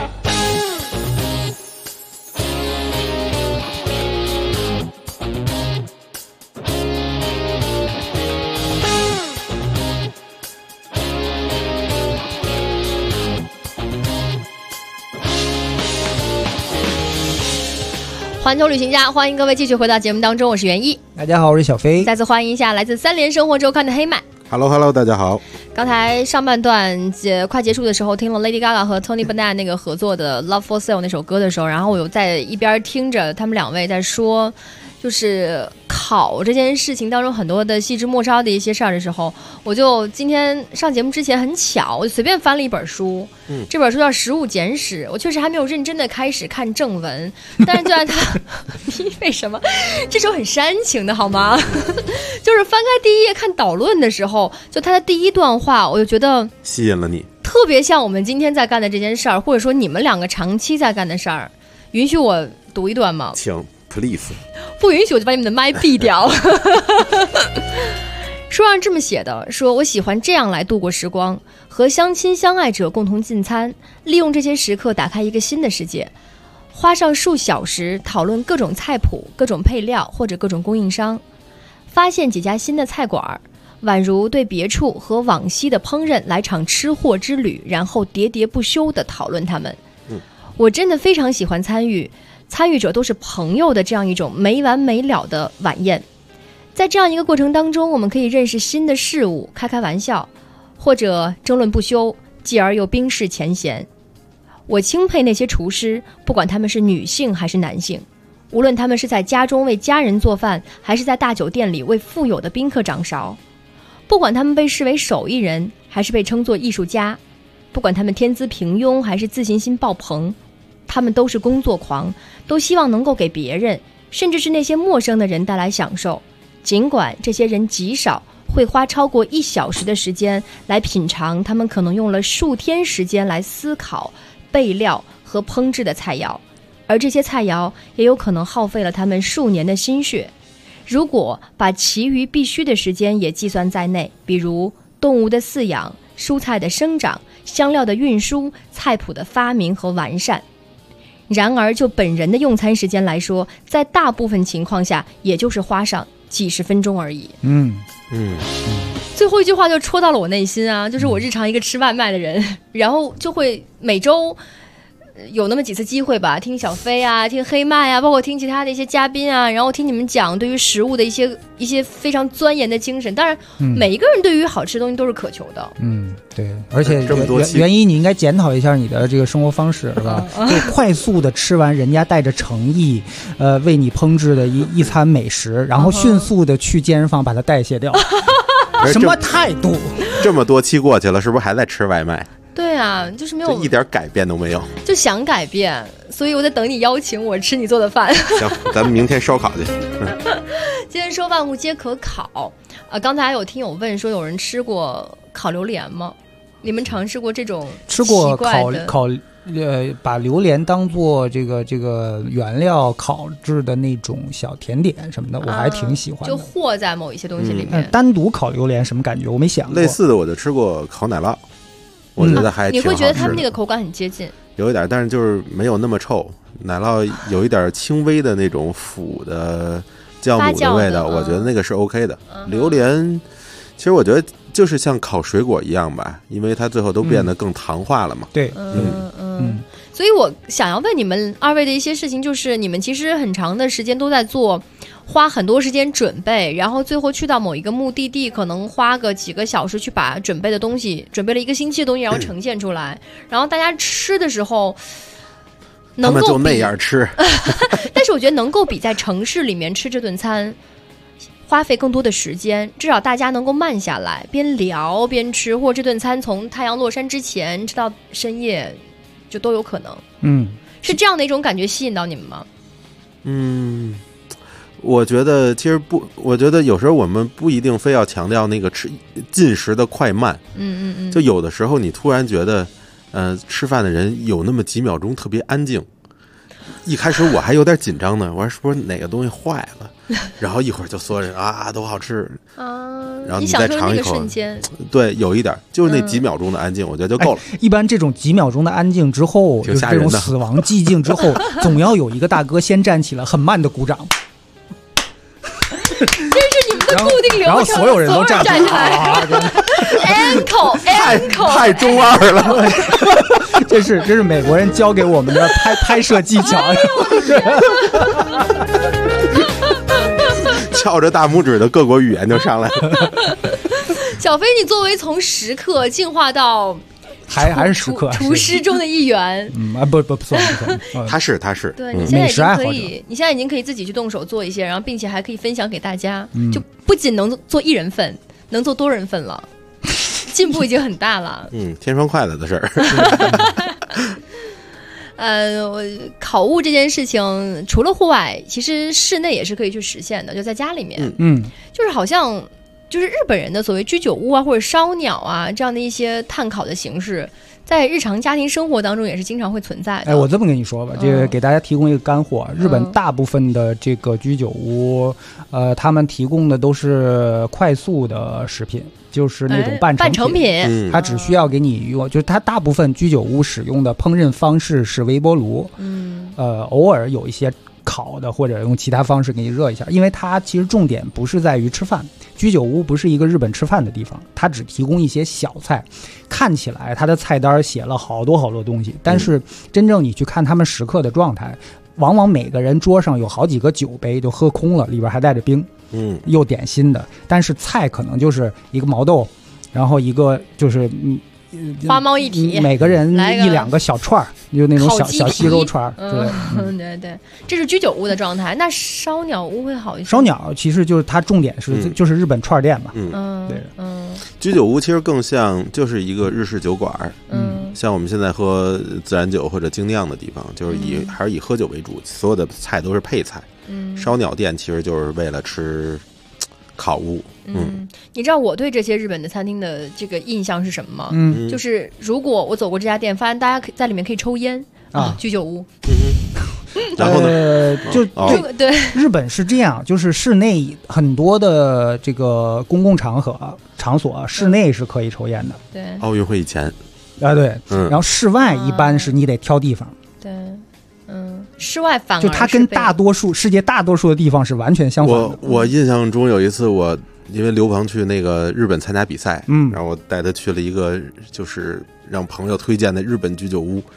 环球旅行家，欢迎各位继续回到节目当中，我是袁一。 大家好，我是小飞。 再次欢迎一下来自三联生活周刊的黑麦。 Hello， 大家好。 刚才上半段快结束的时候，听了 Lady Gaga 和 Tony Bennett 那个合作的《Love for Sale》那首歌的时候，然后我有在一边听着他们两位在说，就是考这件事情当中很多的细枝末梢的一些事儿的时候，我就今天上节目之前很巧，我就随便翻了一本书，这本书叫《食物简史》，我确实还没有认真的开始看正文，但是就在它为什么这首很煽情的好吗？就是翻开第一页看导论的时候，就它的第一段话，我就觉得吸引了你， 特别像我们今天在干的这件事儿，或者说你们两个长期在干的事儿。允许我读一段吗？ 请 please。 不允许我就把你们的麦闭掉。书上这么写的，说我喜欢这样来度过时光，和相亲相爱者共同进餐，利用这些时刻打开一个新的世界，花上数小时讨论各种菜谱、各种配料或者各种供应商，发现几家新的菜馆，宛如对别处和往昔的烹饪来场吃货之旅，然后喋喋不休地讨论它们。我真的非常喜欢参与者都是朋友的这样一种没完没了的晚宴。在这样一个过程当中，我们可以认识新的事物，开开玩笑，或者争论不休，继而又冰释前嫌。我钦佩那些厨师，不管他们是女性还是男性，无论他们是在家中为家人做饭，还是在大酒店里为富有的宾客掌勺，不管他们被视为手艺人，还是被称作艺术家，不管他们天资平庸，还是自信心爆棚，他们都是工作狂，都希望能够给别人，甚至是那些陌生的人带来享受。尽管这些人极少会花超过1小时的时间来品尝他们可能用了数天时间来思考、备料和烹制的菜肴，而这些菜肴也有可能耗费了他们数年的心血。如果把其余必须的时间也计算在内，比如动物的饲养、蔬菜的生长、香料的运输、菜谱的发明和完善。然而就本人的用餐时间来说，在大部分情况下也就是花上几十分钟而已。最后一句话就戳到了我内心啊，就是我日常一个吃外卖的人，然后就会每周有那么几次机会吧，听小飞啊，听黑麦啊，包括听其他的一些嘉宾啊，然后听你们讲对于食物的一些非常钻研的精神。当然，每一个人对于好吃的东西都是渴求的。 对，而且原因你应该检讨一下你的这个生活方式，是吧？就快速的吃完人家带着诚意为你烹制的一餐美食，然后迅速的去健身房把它代谢掉。什么态度？ 这么多期过去了，是不是还在吃外卖？ 对啊，就是没有一点改变都没有， 就想改变，所以我在等你邀请我吃你做的饭。 行，咱们明天烧烤去。 今天说万物皆可烤刚才有听友问说，有人吃过烤榴莲吗？你们尝试过这种吃过烤把榴莲当做这个原料烤制的那种小甜点什么的，我还挺喜欢的。 就和在某一些东西里面。 单独烤榴莲什么感觉？我没想过。 类似的我就吃过烤奶酪，我觉得还挺好吃的。 你会觉得他们那个口感很接近？ 有一点，但是就是没有那么臭。奶酪有一点轻微的那种腐的酵母的味道，我觉得那个是 OK 的。榴莲其实我觉得就是像烤水果一样吧，因为它最后都变得更糖化了嘛。 对， 所以我想要问你们二位的一些事情，就是你们其实很长的时间都在做，花很多时间准备，然后最后去到某一个目的地，可能花个几个小时去把准备的东西，准备了1个星期的东西，然后呈现出来，然后大家吃的时候能够他们就那样吃。 但是我觉得能够比在城市里面吃这顿餐花费更多的时间，至少大家能够慢下来，边聊边吃，或者这顿餐从太阳落山之前吃到深夜，就都有可能。是这样的一种感觉吸引到你们吗？ 我觉得其实不，我觉得有时候我们不一定非要强调那个进食的快慢。就有的时候你突然觉得，吃饭的人有那么几秒钟特别安静。一开始我还有点紧张呢，我说是不是哪个东西坏了？然后一会儿就所有人都好吃然后你再尝一口，对，有一点就是那几秒钟的安静，我觉得就够了。 一般这种几秒钟的安静之后，就是这种死亡寂静之后，总要有一个大哥先站起来，很慢的鼓掌。 这是你们的固定流程， 然后所有人都站起来。 Encore， 太中二了。 这是美国人教给我们的拍摄技巧。 翘着大拇指的各国语言就上来了。 小飞，你作为从食客进化到还是食客厨师中的一员， 不算， 他是， 对，你现在已经可以，你现在已经可以自己去动手做一些，然后并且还可以分享给大家，就不仅能做1人份，能做多人份了，进步已经很大了。 天双快乐的事儿。 烤物这件事情，除了户外，其实室内也是可以去实现的，就在家里面。就是好像就是日本人的所谓居酒屋啊，或者烧鸟啊这样的一些炭烤的形式，在日常家庭生活当中也是经常会存在的。 我这么跟你说吧，这个给大家提供一个干货，日本大部分的这个居酒屋，他们提供的都是快速的食品。就是那种半成品，它只需要给你用，就是它大部分居酒屋使用的烹饪方式是微波炉，偶尔有一些烤的或者用其他方式给你热一下，因为它其实重点不是在于吃饭，居酒屋不是一个日本吃饭的地方，它只提供一些小菜，看起来它的菜单写了好多东西，但是真正你去看他们食客的状态，往往每个人桌上有好几个酒杯就喝空了，里边还带着冰。又点心的，但是菜可能就是一个毛豆，然后一个就是花猫一体， 每个人1-2个小串儿，就那种小鸡肉串儿。 对，这是居酒屋的状态。那烧鸟屋会好一些。 烧鸟其实就是它重点是就是日本串店嘛。对。 居酒屋其实更像就是一个日式酒馆。像我们现在喝自然酒或者精酿的地方，就是还是以喝酒为主，所有的菜都是配菜。烧鸟店其实就是为了吃烤物。 你知道我对这些日本的餐厅的这个印象是什么吗？就是如果我走过这家店，发现大家在里面可以抽烟居酒屋。 然后呢？ 对， 日本是这样，就是室内很多的这个公共场所，室内是可以抽烟的。 对， 奥运会以前对，然后室外一般是你得挑地方。 对。室外反而就它跟世界大多数的地方是完全相反的。 我印象中有一次，我因为刘鹏去那个日本参加比赛，然后我带他去了一个就是让朋友推荐的日本居酒屋，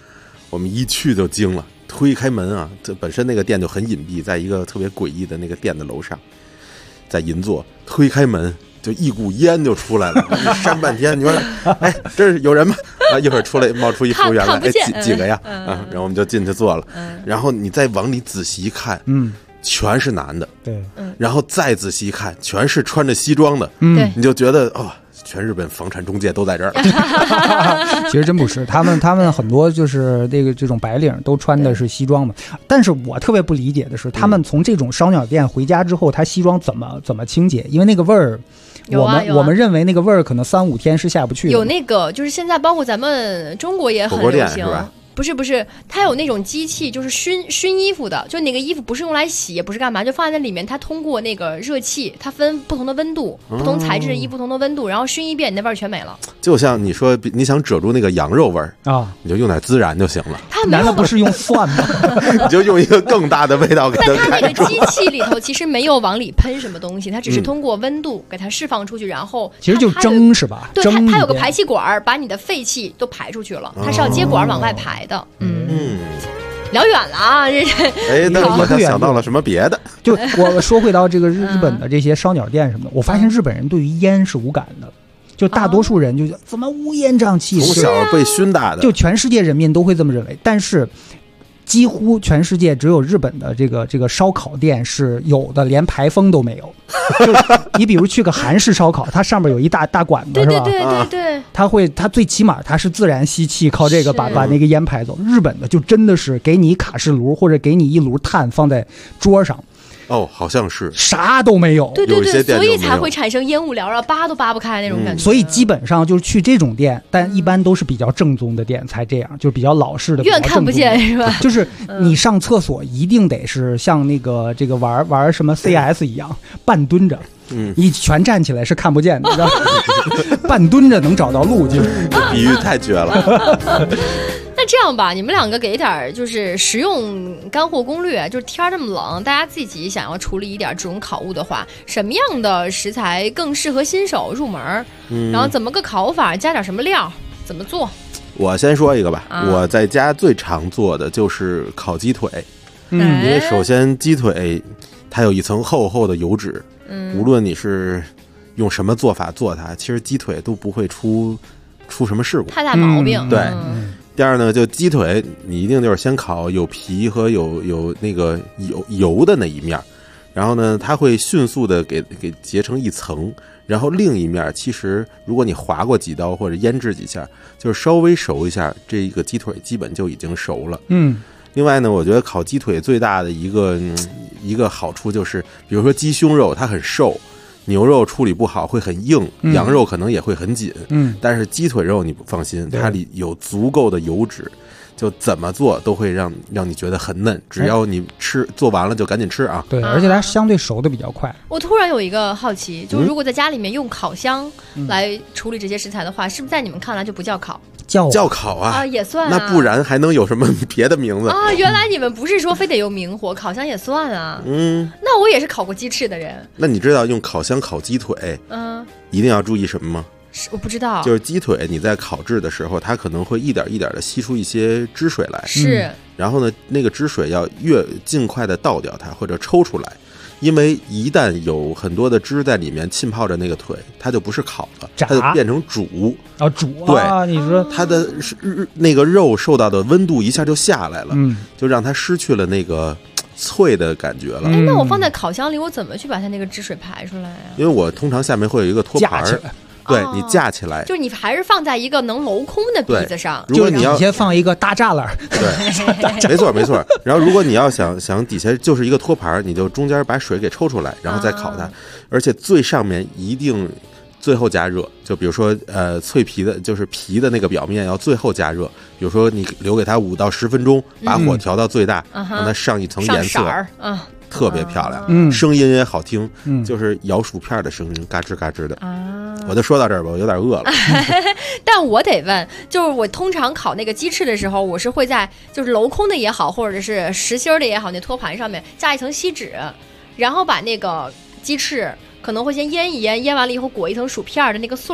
我们一去就惊了，推开门啊，这本身那个店就很隐蔽，在一个特别诡异的那个店的楼上，在银座，推开门就一股烟就出来了，扇半天，你说，哎，这是有人吗？啊，一会儿出来冒出一服务员来，哎，几个呀？然后我们就进去坐了，然后你再往里仔细一看，全是男的， 对， 然后再仔细一看，全是穿着西装的，你就觉得哦。全日本房产中介都在这儿， 其实真不是，他们很多就是这种白领都穿的是西装嘛。但是我特别不理解的是，他们从这种烧鸟店回家之后，他西装怎么清洁？因为那个味儿，我们认为那个味儿可能3-5天是下不去的。 有那个就是现在包括咱们中国也很流行。不是，它有那种机器，就是熏衣服的，就那个衣服不是用来洗，也不是干嘛，就放在那里面，它通过那个热气，它分不同的温度，不同材质的衣服不同的温度，然后熏一遍，你那味儿全没了。就像你说，你想遮住那个羊肉味儿啊， 你就用点孜然就行了。 它难道不是用蒜吗？ 你就用一个更大的味道给它盖住。 但它那个机器里头其实没有往里喷什么东西，它只是通过温度给它释放出去，然后其实就蒸是吧？ 对，它有个排气管，把你的废气都排出去了，它是要接管往外排的。聊远了啊，这哎，那我就想到了什么别的。 就我说回到这个日本的这些烧鸟店什么的，我发现日本人对于烟是无感的，就大多数人就怎么乌烟瘴气， 从小被熏大的， 就全世界人民都会这么认为，但是。几乎全世界只有日本的这个烧烤店是有的，连排风都没有。就是你比如去个韩式烧烤，它上面有一大管子，是吧？ 对， 它最起码它是自然吸气，靠这个把那个烟排走。日本的就真的是给你卡式炉或者给你一炉炭放在桌上。 哦，好像是啥都没有， 对，所以才会产生烟雾缭绕，扒都扒不开那种感觉。 所以基本上就是去这种店，但一般都是比较正宗的店才这样，就是比较老式的， 远看不见是吧？ 就是你上厕所一定得是像这个玩什么 CS 一样，半蹲着。你全站起来是看不见的，半蹲着能找到路径。 这比喻太绝了。 那这样吧，你们两个给一点就是实用干货攻略，就是天这么冷，大家自己想要处理一点这种烤物的话，什么样的食材更适合新手入门？然后怎么个烤法，加点什么料，怎么做？ 我先说一个吧，我在家最常做的就是烤鸡腿。因为首先鸡腿它有一层厚厚的油脂，无论你是用什么做法做它，其实鸡腿都不会出什么事故， 太大毛病。 对。第二呢，就鸡腿你一定就是先烤有皮和有那个油的那一面，然后呢它会迅速的给结成一层，然后另一面其实如果你划过几刀或者腌制几下，就是稍微熟一下，这个鸡腿基本就已经熟了。另外呢，我觉得烤鸡腿最大的一个好处就是，比如说鸡胸肉它很瘦，牛肉处理不好会很硬，羊肉可能也会很紧，但是鸡腿肉你不放心，它里有足够的油脂，就怎么做都会让你觉得很嫩，只要你做完了就赶紧吃啊。 对，而且它相对熟的比较快。 我突然有一个好奇，就如果在家里面用烤箱来处理这些食材的话，是不是在你们看来就不叫烤？ 叫烤啊， 也算啊， 那不然还能有什么别的名字啊？原来你们不是说非得用明火，烤箱也算啊。那我也是烤过鸡翅的人。 那你知道用烤箱烤鸡腿，一定要注意什么吗？ 我不知道。 就是鸡腿你在烤制的时候，它可能会一点一点的吸出一些汁水来， 是。 然后呢，那个汁水要尽快的倒掉它或者抽出来。因为一旦有很多的汁在里面浸泡着那个腿，它就不是烤了，它就变成煮啊，煮啊！ 对， 你说它的那个肉受到的温度一下就下来了，就让它失去了那个脆的感觉了。 那我放在烤箱里，我怎么去把它那个汁水排出来呀？ 因为我通常下面会有一个托盘儿。对，你架起来， 就是你还是放在一个能镂空的鼻子上。 如果你要先放一个大栅栏， 对，没错。然后如果你要想底下就是一个托盘，你就中间把水给抽出来，然后再烤它。而且最上面一定最后加热，就比如说脆皮的，就是皮的那个表面要最后加热。比如说你留给它5到10分钟，把火调到最大，让它上一层颜色。特别漂亮，声音也好听，就是咬薯片的声音，嘎吱嘎吱的。我就说到这儿吧，我有点饿了。 但我得问，就是我通常烤那个鸡翅的时候，我是会在就是镂空的也好，或者是实心的也好，那托盘上面加一层锡纸，然后把那个鸡翅可能会先腌一腌，腌完了以后裹一层薯片的那个穗儿，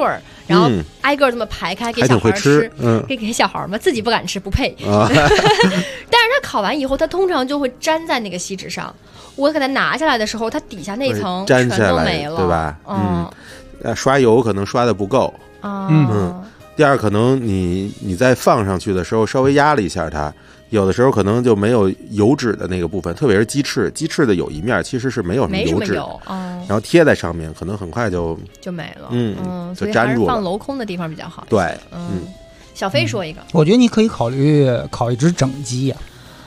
然后挨个这么排开给小孩吃，给小孩嘛，自己不敢吃，不配。但是它烤完以后，它通常就会粘在那个锡纸上。我给它拿下来的时候，它底下那层全都没了， 对吧？刷油可能刷的不够。第二，可能你在放上去的时候稍微压了一下它，有的时候可能就没有油脂的那个部分，特别是鸡翅的有一面其实是没有什么油脂，然后贴在上面，可能很快就没了。 就粘住了。 放镂空的地方比较好。 对， 小飞说一个， 我觉得你可以考虑烤一只整鸡呀。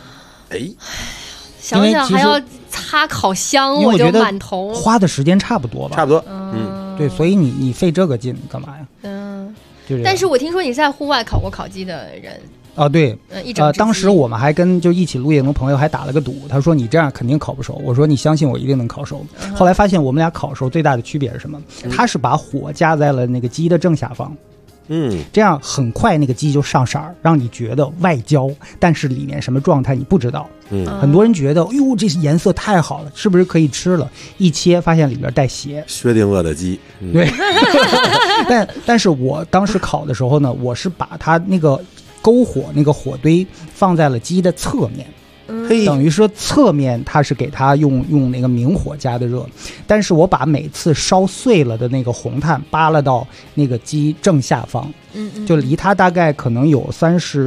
想想还要擦烤箱，我就满头。 花的时间差不多吧？ 差不多。 对，所以你费这个劲干嘛呀？ 但是我听说你在户外烤过烤鸡的人对，当时我们还跟就一起露营的朋友还打了个赌，他说你这样肯定烤不熟，我说你相信我一定能烤熟。后来发现我们俩烤熟最大的区别是什么？他是把火加在了那个鸡的正下方，这样很快那个鸡就上色儿，让你觉得外焦，但是里面什么状态你不知道。很多人觉得，哎呦，这颜色太好了，是不是可以吃了？一切发现里边带血。 薛定谔的鸡， 对。但是我当时烤的时候呢，我是把它那个篝火那个火堆放在了鸡的侧面。等于说侧面它是给它用那个明火加的热，但是我把每次烧碎了的那个红炭扒拉到那个鸡正下方，就离它大概可能有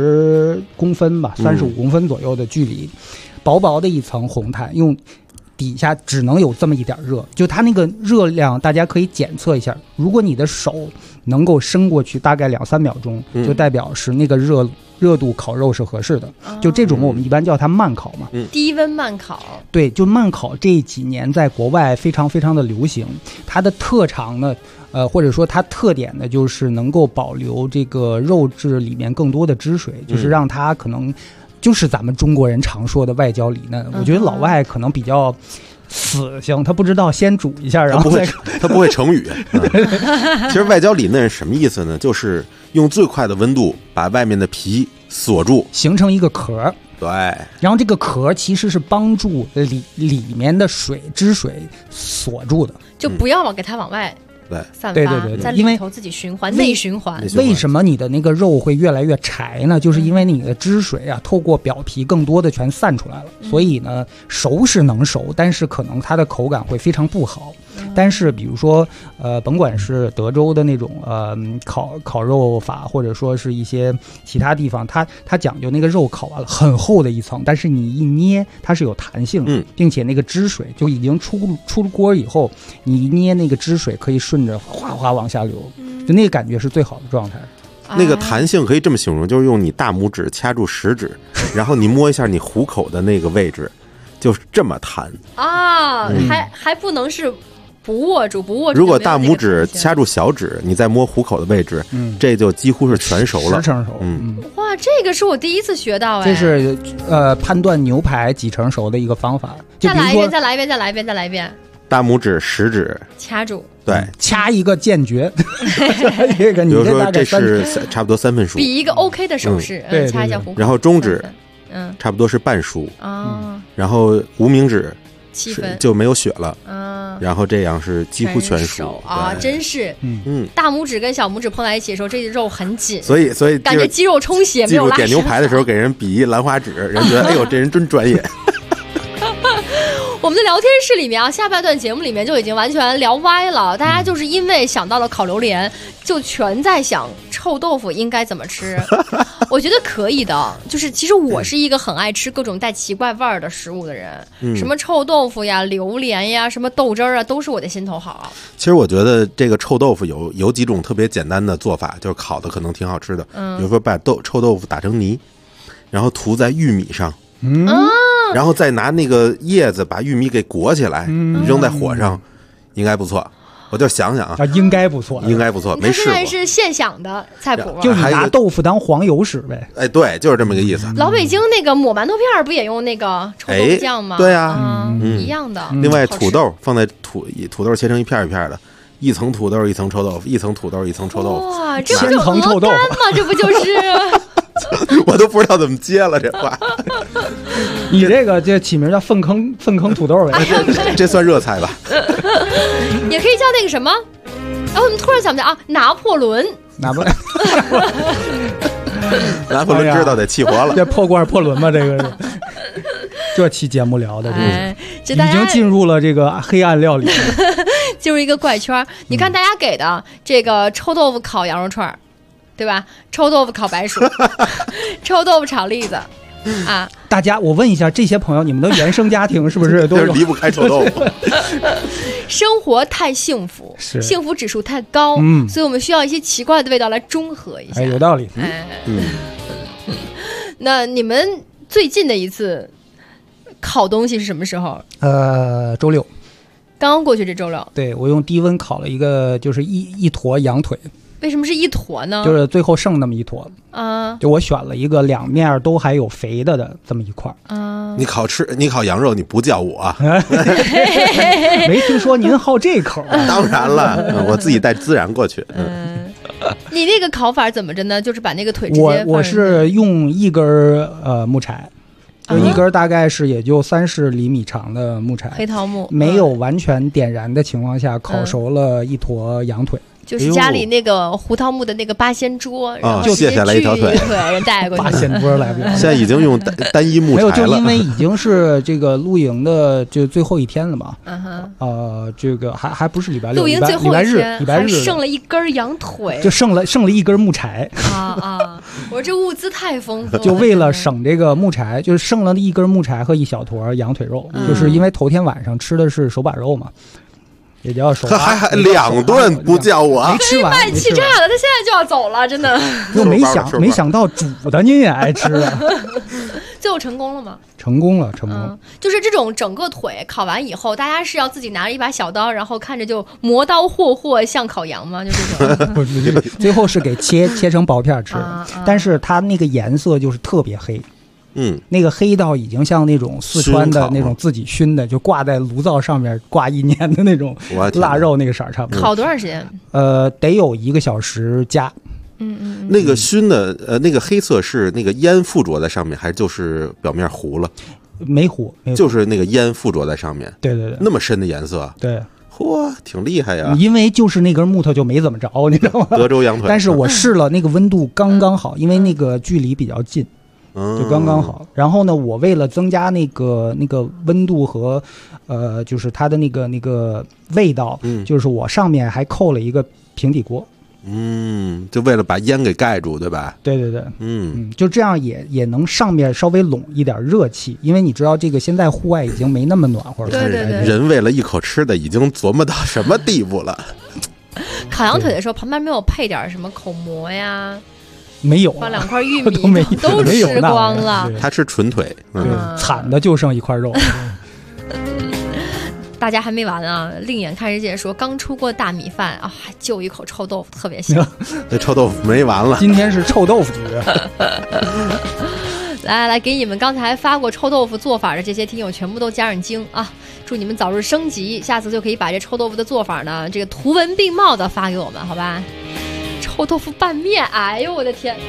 30公分吧，35公分左右的距离，薄薄的一层红炭，用底下只能有这么一点热，就它那个热量大家可以检测一下，如果你的手能够伸过去大概2-3秒钟，就代表是那个热度烤肉是合适的。就这种我们一般叫它慢烤嘛， 低温慢烤。 对，就慢烤这几年在国外非常非常的流行，它的特长呢或者说它特点呢就是能够保留这个肉质里面更多的汁水，就是让它可能就是咱们中国人常说的外焦里嫩。我觉得老外可能比较死性，他不知道先煮一下，然后他不会成语。其实外焦里嫩是什么意思呢？就是用最快的温度把外面的皮锁住， 形成一个壳。 对， 然后这个壳其实是帮助里面的汁水锁住的， 就不要给它往外散发，在里头自己循环，内循环。 为什么你的那个肉会越来越柴呢？就是因为你的汁水啊，透过表皮更多的全散出来了，所以呢，熟是能熟，但是可能它的口感会非常不好。但是比如说甭管是德州的那种烤肉法，或者说是一些其他地方，它讲究那个肉烤完了很厚的一层，但是你一捏它是有弹性，并且那个汁水就已经出锅以后，你一捏那个汁水可以顺着哗哗往下流，就那个感觉是最好的状态。 那个弹性可以这么形容，就是用你大拇指掐住食指，然后你摸一下你虎口的那个位置，就是这么弹啊，还不能是不握住。 如果大拇指掐住小指，你再摸虎口的位置，这就几乎是全熟了，10 成熟。 哇，这个是我第一次学到。 这是判断牛排几成熟的一个方法。 再来一遍。 大拇指、食指掐住， 对， 掐一个间绝。这个， 比如说这是差不多3分熟， 比一个 OK 的手势，掐一下虎口。 然后中指，差不多是半熟啊。 然后无名指 7分就没有血了，然后这样是几乎全熟啊！真是，大拇指跟小拇指碰在一起的时候，这肉很紧， 所以感觉肌肉充血，没有拉伸。 点牛排的时候给人比一兰花指，人觉得哎呦，这人真专业。 我们的聊天室里面啊，下半段节目里面就已经完全聊歪了，大家就是因为想到了烤榴莲，就全在想臭豆腐应该怎么吃。我觉得可以的，就是其实我是一个很爱吃各种带奇怪味儿的食物的人，什么臭豆腐呀、榴莲呀、什么豆汁儿啊，都是我的心头好。 其实我觉得这个臭豆腐有几种特别简单的做法，就是烤的可能挺好吃的，比如说把臭豆腐打成泥，然后涂在玉米上，然后再拿那个叶子把玉米给裹起来，扔在火上，应该不错。我就想想啊， 应该不错， 没试过。 现在是现想的菜谱， 就你拿豆腐当黄油使呗。 哎，对，就是这么个意思。 老北京那个抹馒头片不也用那个臭豆腐酱吗？ 对啊， 一样的。 另外，土豆放在土豆切成一片一片的，一层土豆一层臭豆腐，一层土豆一层臭豆腐。 哇，这不就鹅肝吗？这不就是？ 我都不知道怎么接了这话。 你这起名叫粪坑土豆呗， 这算热菜吧？ 也可以叫那个什么然后我们突然想不起来啊，拿破仑拿破仑知道得气活了， 这破罐破仑嘛，这个是。这期节目聊的这已经进入了这个黑暗料理， 进入一个怪圈。你看大家给的这个臭豆腐烤羊肉串，对吧？臭豆腐烤白薯，臭豆腐炒栗子啊！ 大家，我问一下这些朋友，你们的原生家庭是不是都离不开臭豆腐？ 生活太幸福，幸福指数太高，所以我们需要一些奇怪的味道来中和一下。 有道理。 那你们最近的一次烤东西是什么时候？ 周六， 刚刚过去这周六。 对，我用低温烤了一个，就是一坨羊腿。 为什么是一坨呢？ 就是最后剩那么一坨啊。 就我选了一个两面都还有肥的这么一块啊。 你烤羊肉，你不叫我？ 没听说您好这口。 当然了，我自己带孜然过去。 你那个烤法怎么着呢？就是把那个腿直接我是用一根木柴。就一根大概是也就30厘米长的木柴， 黑桃木， 没有完全点燃的情况下，烤熟了一坨羊腿。 就是家里那个胡桃木的那个八仙桌，然后就卸下来一条腿， 人带过去。 八仙桌来不了， 现在已经用单一木柴了。 没有，就因为已经是这个露营的就最后一天了嘛。这个还不是礼拜六， 露营最后一天， 礼拜日剩了一根羊腿， 就剩了一根木柴。 我说这物资太丰富了。 就为了省这个木柴，就是剩了一根木柴和一小坨羊腿肉，就是因为头天晚上吃的是手把肉嘛。也叫手， 还2顿不叫我， 没吃完， 卖气炸了，他现在就要走了，真的。 又没想到煮的您也爱吃啊。 最后成功了吗？ 成功了。 就是这种整个腿烤完以后，大家是要自己拿着一把小刀，然后看着就磨刀霍像烤羊吗？就这种。 最后是给切成薄片吃，但是它那个颜色就是特别黑。那个黑到已经像那种四川的那种自己熏的，就挂在炉灶上面挂1年的那种腊肉那个色差不多。 烤多长时间？ 得有1个小时加。 那个熏的那个黑色是那个烟附着在上面，还是就是表面糊了？ 没糊， 就是那个烟附着在上面。 对， 那么深的颜色。 对， 嚯，挺厉害呀！ 因为就是那根木头就没怎么着，你知道吗？ 德州羊腿。 但是我试了那个温度刚刚好，因为那个距离比较近。就刚刚好。然后呢，我为了增加那个温度和就是它的那个味道，就是我上面还扣了一个平底锅。 就为了把烟给盖住，对吧？ 对，就这样也能上面稍微拢一点热气，因为你知道这个现在户外已经没那么暖和了。 对， 人为了一口吃的已经琢磨到什么地步了？ 烤羊腿的时候旁边没有配点什么口蘑呀？ 没有， 放2块玉米都吃光了。 他吃纯腿， 惨的就剩一块肉。 大家还没完啊！另眼看世界说，刚出过大米饭啊，还就一口臭豆腐，特别香。 这臭豆腐没完了， 今天是臭豆腐局。 来，给你们刚才发过臭豆腐做法的这些听友全部都加上精啊！祝你们早日升级，下次就可以把这臭豆腐的做法呢，这个图文并茂的发给我们，好吧？臭豆腐拌面，哎呦我的天！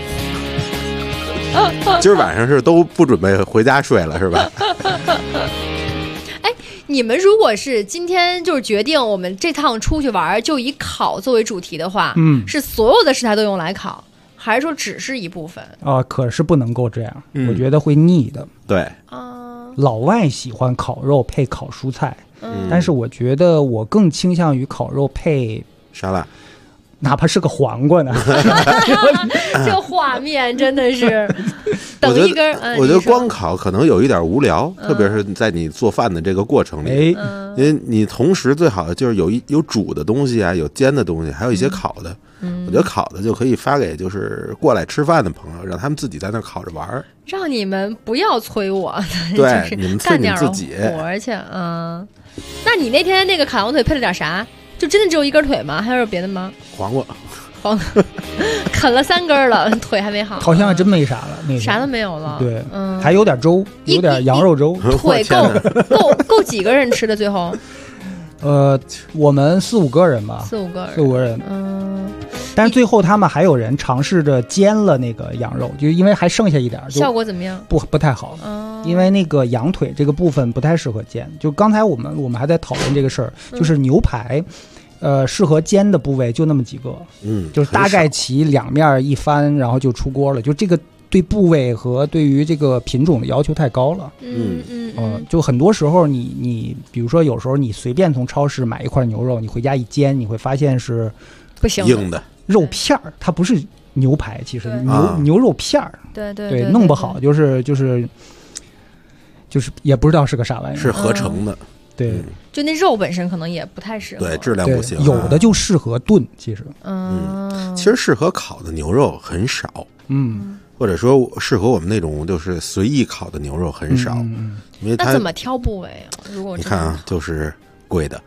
今儿晚上是都不准备回家睡了是吧？ 哎，你们如果是今天就是决定我们这趟出去玩就以烤作为主题的话，是所有的食材都用来烤，还是说只是一部分？ 可是不能够这样，我觉得会腻的。 对， 老外喜欢烤肉配烤蔬菜，但是我觉得我更倾向于烤肉配沙拉。 哪怕是个黄瓜呢。 这画面真的是等一根。 我觉得光烤可能有一点无聊，特别是在你做饭的这个过程里，因为你同时最好的就是有煮的东西啊，有煎的东西，还有一些烤的。我觉得烤的就可以发给就是过来吃饭的朋友，让他们自己在那烤着玩， 让你们不要催我。 对，你们催你自己活去。那你那天那个烤羊腿配了点啥？就真的只有一根腿吗？还有别的吗？ 黄瓜啃了3根了，腿还没好。 好像还真没啥了，那个啥都没有了。 对，还有点粥，有点羊肉粥。 腿够几个人吃的？最后， 我们4、5个人吧，4、5个人。但是最后他们还有人尝试着煎了那个羊肉，就因为还剩下一点， 效果怎么样？ 不太好。因为那个羊腿这个部分不太适合煎。就刚才我们还在讨论这个事儿，就是牛排适合煎的部位就那么几个，就是大概其两面一翻，然后就出锅了。就这个对部位和对于这个品种的要求太高了。就很多时候你比如说有时候你随便从超市买一块牛肉，你回家一煎，你会发现是不行硬的肉片儿，它不是牛排，其实牛肉片儿， 对， 弄不好就是也不知道是个啥玩意儿， 是合成的。 对， 就那肉本身可能也不太适合， 对，质量不行。 有的就适合炖，其实， 其实适合烤的牛肉很少，或者说适合我们那种就是随意烤的牛肉很少，因为它那怎么挑部位啊？如果你看啊，就是贵的。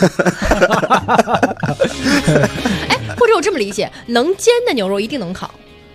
或者我这么理解，能煎的牛肉一定能烤，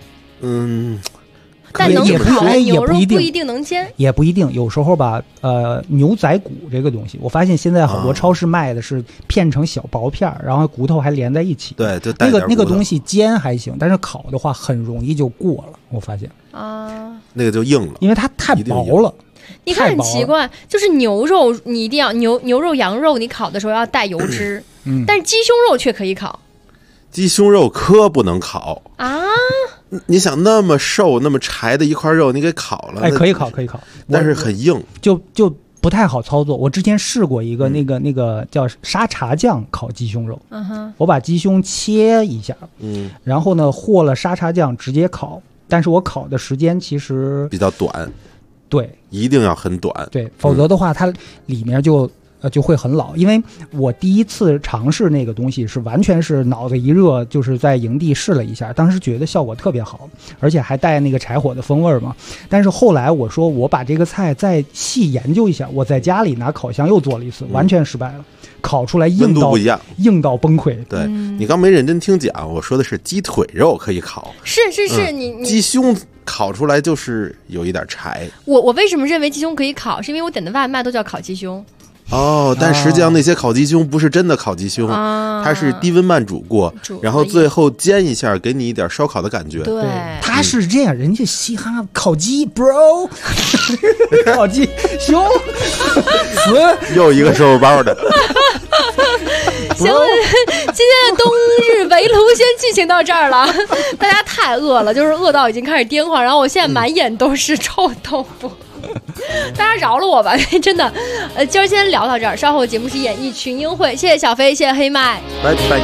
但能烤的牛肉不一定能煎， 也不一定。有时候吧，牛仔骨这个东西，我发现现在好多超市卖的是片成小薄片，然后骨头还连在一起。 对，就那个东西煎还行，但是烤的话很容易就过了。我发现那个就硬了， 因为它太薄了。 你看很奇怪，就是牛肉你一定要牛肉、羊肉，你烤的时候要带油脂，但是鸡胸肉却可以烤。 鸡胸肉可不能烤啊！ 你想那么瘦那么柴的一块肉，你给烤了， 可以烤， 但是很硬， 就不太好操作。我之前试过一个那个叫沙茶酱烤鸡胸肉，我把鸡胸切一下，然后呢和了沙茶酱直接烤，但是我烤的时间其实比较短， 对， 一定要很短， 对，否则的话它里面就会很老。因为我第一次尝试那个东西是完全是脑子一热，就是在营地试了一下，当时觉得效果特别好，而且还带那个柴火的风味嘛。但是后来我说我把这个菜再细研究一下，我在家里拿烤箱又做了一次，完全失败了，烤出来温度不一样， 硬到崩溃。 对，你刚没认真听讲，我说的是鸡腿肉可以烤， 是你鸡胸烤出来就是有一点柴。 我为什么认为鸡胸可以烤，是因为我点的外卖都叫烤鸡胸。 但实际上那些烤鸡胸不是真的烤鸡胸，它是低温慢煮过，然后最后煎一下，给你一点烧烤的感觉。 对， 它是这样，人家嘻哈烤鸡 bro 烤鸡胸又一个收包的。 行了，今天的冬日围炉先进行到这儿了。大家太饿了，就是饿到已经开始颠黄，然后我现在满眼都是臭豆腐。大家饶了我吧，真的。今儿先聊到这儿，稍后节目是演艺群英会，谢谢小飞，谢谢黑麦， 拜拜。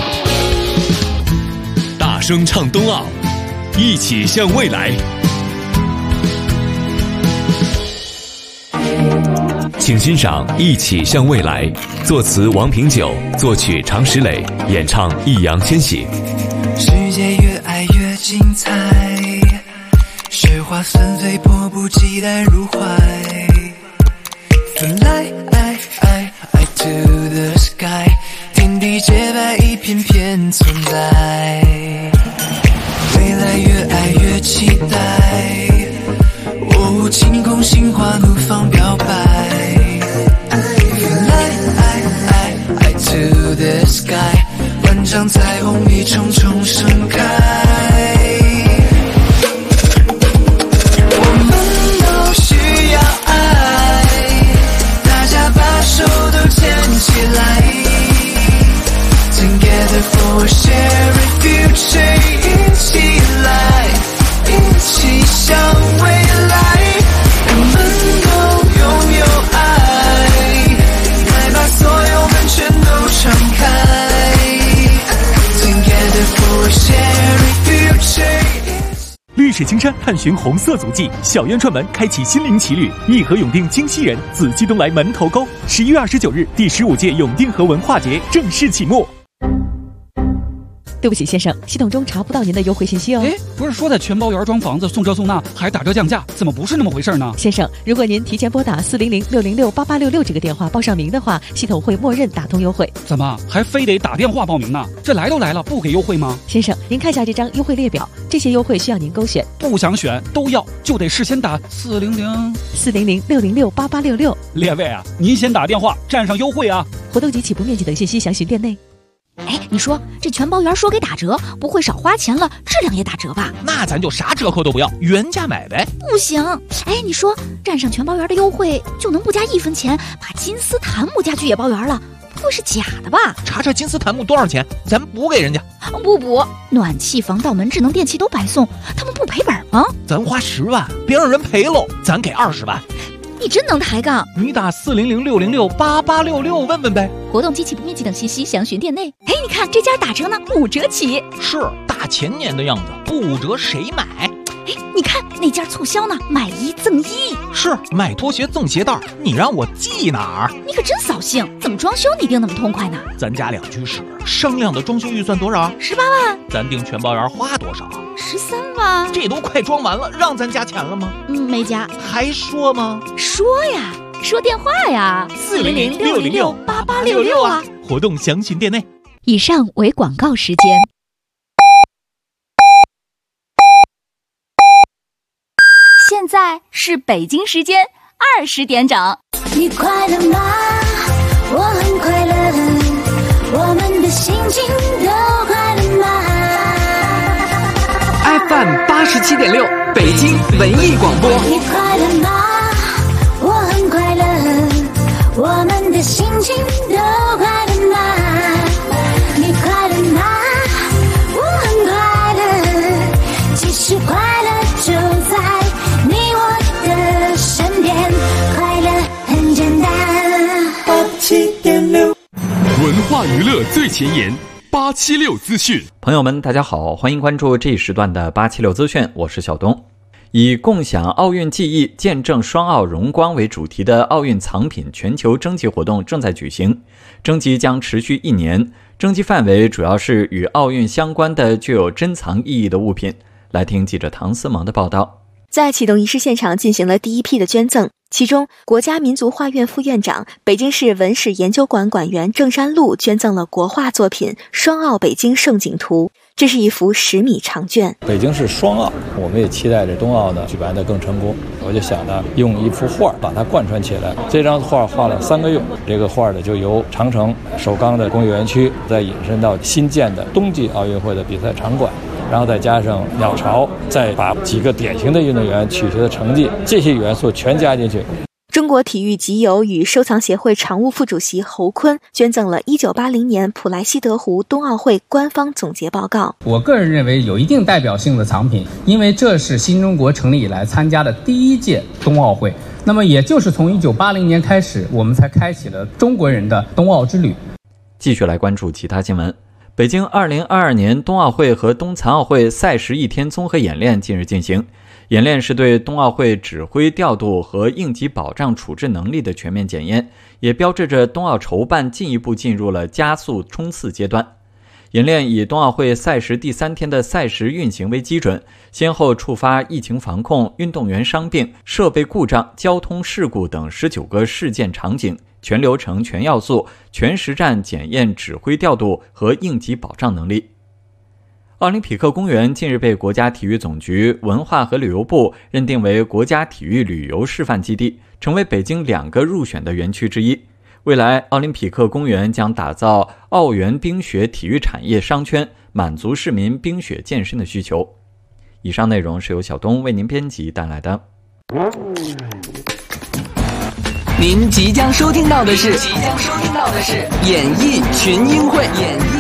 大声唱冬奥，一起向未来。请欣赏《一起向未来》，作词王平久，作曲常石磊，演唱易烊千玺。 世界越爱越精彩，雪花纷飞，迫不及待入怀。Fly to the sky， 天地洁白，一片片存在。未来越爱越期待，晴空心花怒放表白。Fly to the sky， 万丈彩虹一重重盛开。Together for a shared future， 一起来，一起向未来，我们都拥有爱，来把所有门全都敞开。Together for a shared future。 绿水青山探寻红色足迹，小院串门开启心灵奇旅，义和永定京西人，紫气东来门头沟。11月29日，第15届永定河文化节正式启幕。 对不起，先生，系统中查不到您的优惠信息哦。 不是说在全包园装房子送这送那还打折降价，怎么不是那么回事呢？ 先生，如果您提前拨打400-606-8866这个电话报上名的话，系统会默认打通优惠。 怎么还非得打电话报名呢？这来都来了，不给优惠吗？ 先生，您看下这张优惠列表，这些优惠需要您勾选。 不想选都要，就得事先打 400-606-8866。 列位啊，您先打电话占上优惠啊！ 活动及起步面积等信息详询店内。 你说这全包园说给打折，不会少花钱了，质量也打折吧？ 那咱就啥折扣都不要，原价买呗。 不行，你说占上全包园的优惠，就能不加1分钱，把金丝檀木家具也包圆了， 会是假的吧？ 查查金丝檀木多少钱，咱补给人家。 不补，暖气、防盗门、智能电器都白送，他们不赔本吗？ 咱花10万，别让人赔喽，咱给20万。 你真能抬杠！ 你打400-606-8866问问呗。 活动、机器不面积等信息详询店内。哎，你看这家打折呢，5折起。 是大前年的样子，不5折谁买？ 哎，你看那家促销呢，买1赠1。 是买拖鞋赠鞋带，你让我记哪儿？ 你可真扫兴！怎么装修你定那么痛快呢？ 咱家2居室，商量的装修预算多少 ？18万。 咱定全包园花多少 ？13万。这都快装完了，让咱加钱了吗？ 没加。 还说吗？ 说呀，说电话呀，400-606-8866啊。 活动详询店内。 以上为广告时间。 现在是北京时间20点整。 你快乐吗？我很快乐，我们的心情都快乐吗？ FM 87.6北京文艺广播。 你快乐吗？我很快乐，我们的心情都快乐吗？你快乐吗？我很快乐，其实快乐就在你我的身边，快乐很简单。87.6 文化娱乐最前沿，876资讯。 朋友们大家好，欢迎关注这一时段的876资讯，我是小东。以共享奥运记忆，见证双奥荣光为主题的奥运藏品全球征集活动正在举行，征集将持续1年，征集范围主要是与奥运相关的具有珍藏意义的物品。来听记者唐思萌的报道。 在启动仪式现场进行了第一批的捐赠，其中国家民族画院副院长、北京市文史研究馆馆员郑山路捐赠了国画作品《双奥北京盛景图》，这是一幅10米长卷。 北京市双奥，我们也期待着冬奥呢举办得更成功。我就想呢，用一幅画把它贯穿起来。这张画画了3个月，这个画呢就由长城首钢的工业园区，再引申到新建的冬季奥运会的比赛场馆。然后再加上鸟巢，再把几个典型的运动员取得的成绩，这些元素全加进去。 中国体育集邮与收藏协会常务副主席侯坤捐赠了1980年普莱西德湖冬奥会官方总结报告。 我个人认为有一定代表性的藏品，因为这是新中国成立以来参加的第1届冬奥会，那么也就是从1980年开始，我们才开启了中国人的冬奥之旅。 继续来关注其他新闻。北京2022年冬奥会和冬残奥会赛时1天综合演练近日进行。演练是对冬奥会指挥调度和应急保障处置能力的全面检验，也标志着冬奥筹办进一步进入了加速冲刺阶段。演练以冬奥会赛时第3天的赛时运行为基准，先后触发疫情防控、运动员伤病、设备故障、交通事故等19个事件场景，全流程、全要素、全实战检验指挥调度和应急保障能力。奥林匹克公园近日被国家体育总局、文化和旅游部认定为国家体育旅游示范基地，成为北京2个入选的园区之一。未来，奥林匹克公园将打造奥园冰雪体育产业商圈，满足市民冰雪健身的需求。以上内容是由小东为您编辑带来的。 您即将收听到的是演艺群英会。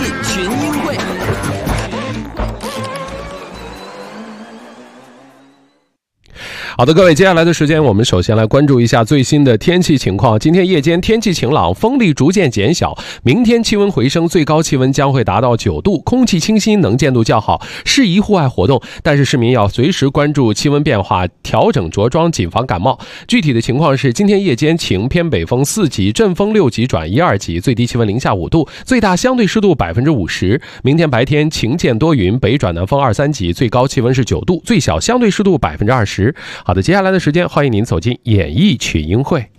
好的，各位，接下来的时间我们首先来关注一下最新的天气情况。今天夜间天气晴朗，风力逐渐减小，明天气温回升，最高气温将会达到9度，空气清新，能见度较好，适宜户外活动。但是市民要随时关注气温变化，调整着装，谨防感冒。具体的情况是，今天夜间晴，偏北风4级，阵风6级转1、2级，最低气温零下5度，最大相对湿度50%。明天白天晴间多云，北转南风2、3级，最高气温是9度，最小相对湿度20%。好的，接下来的时间，欢迎您走进演艺群英会。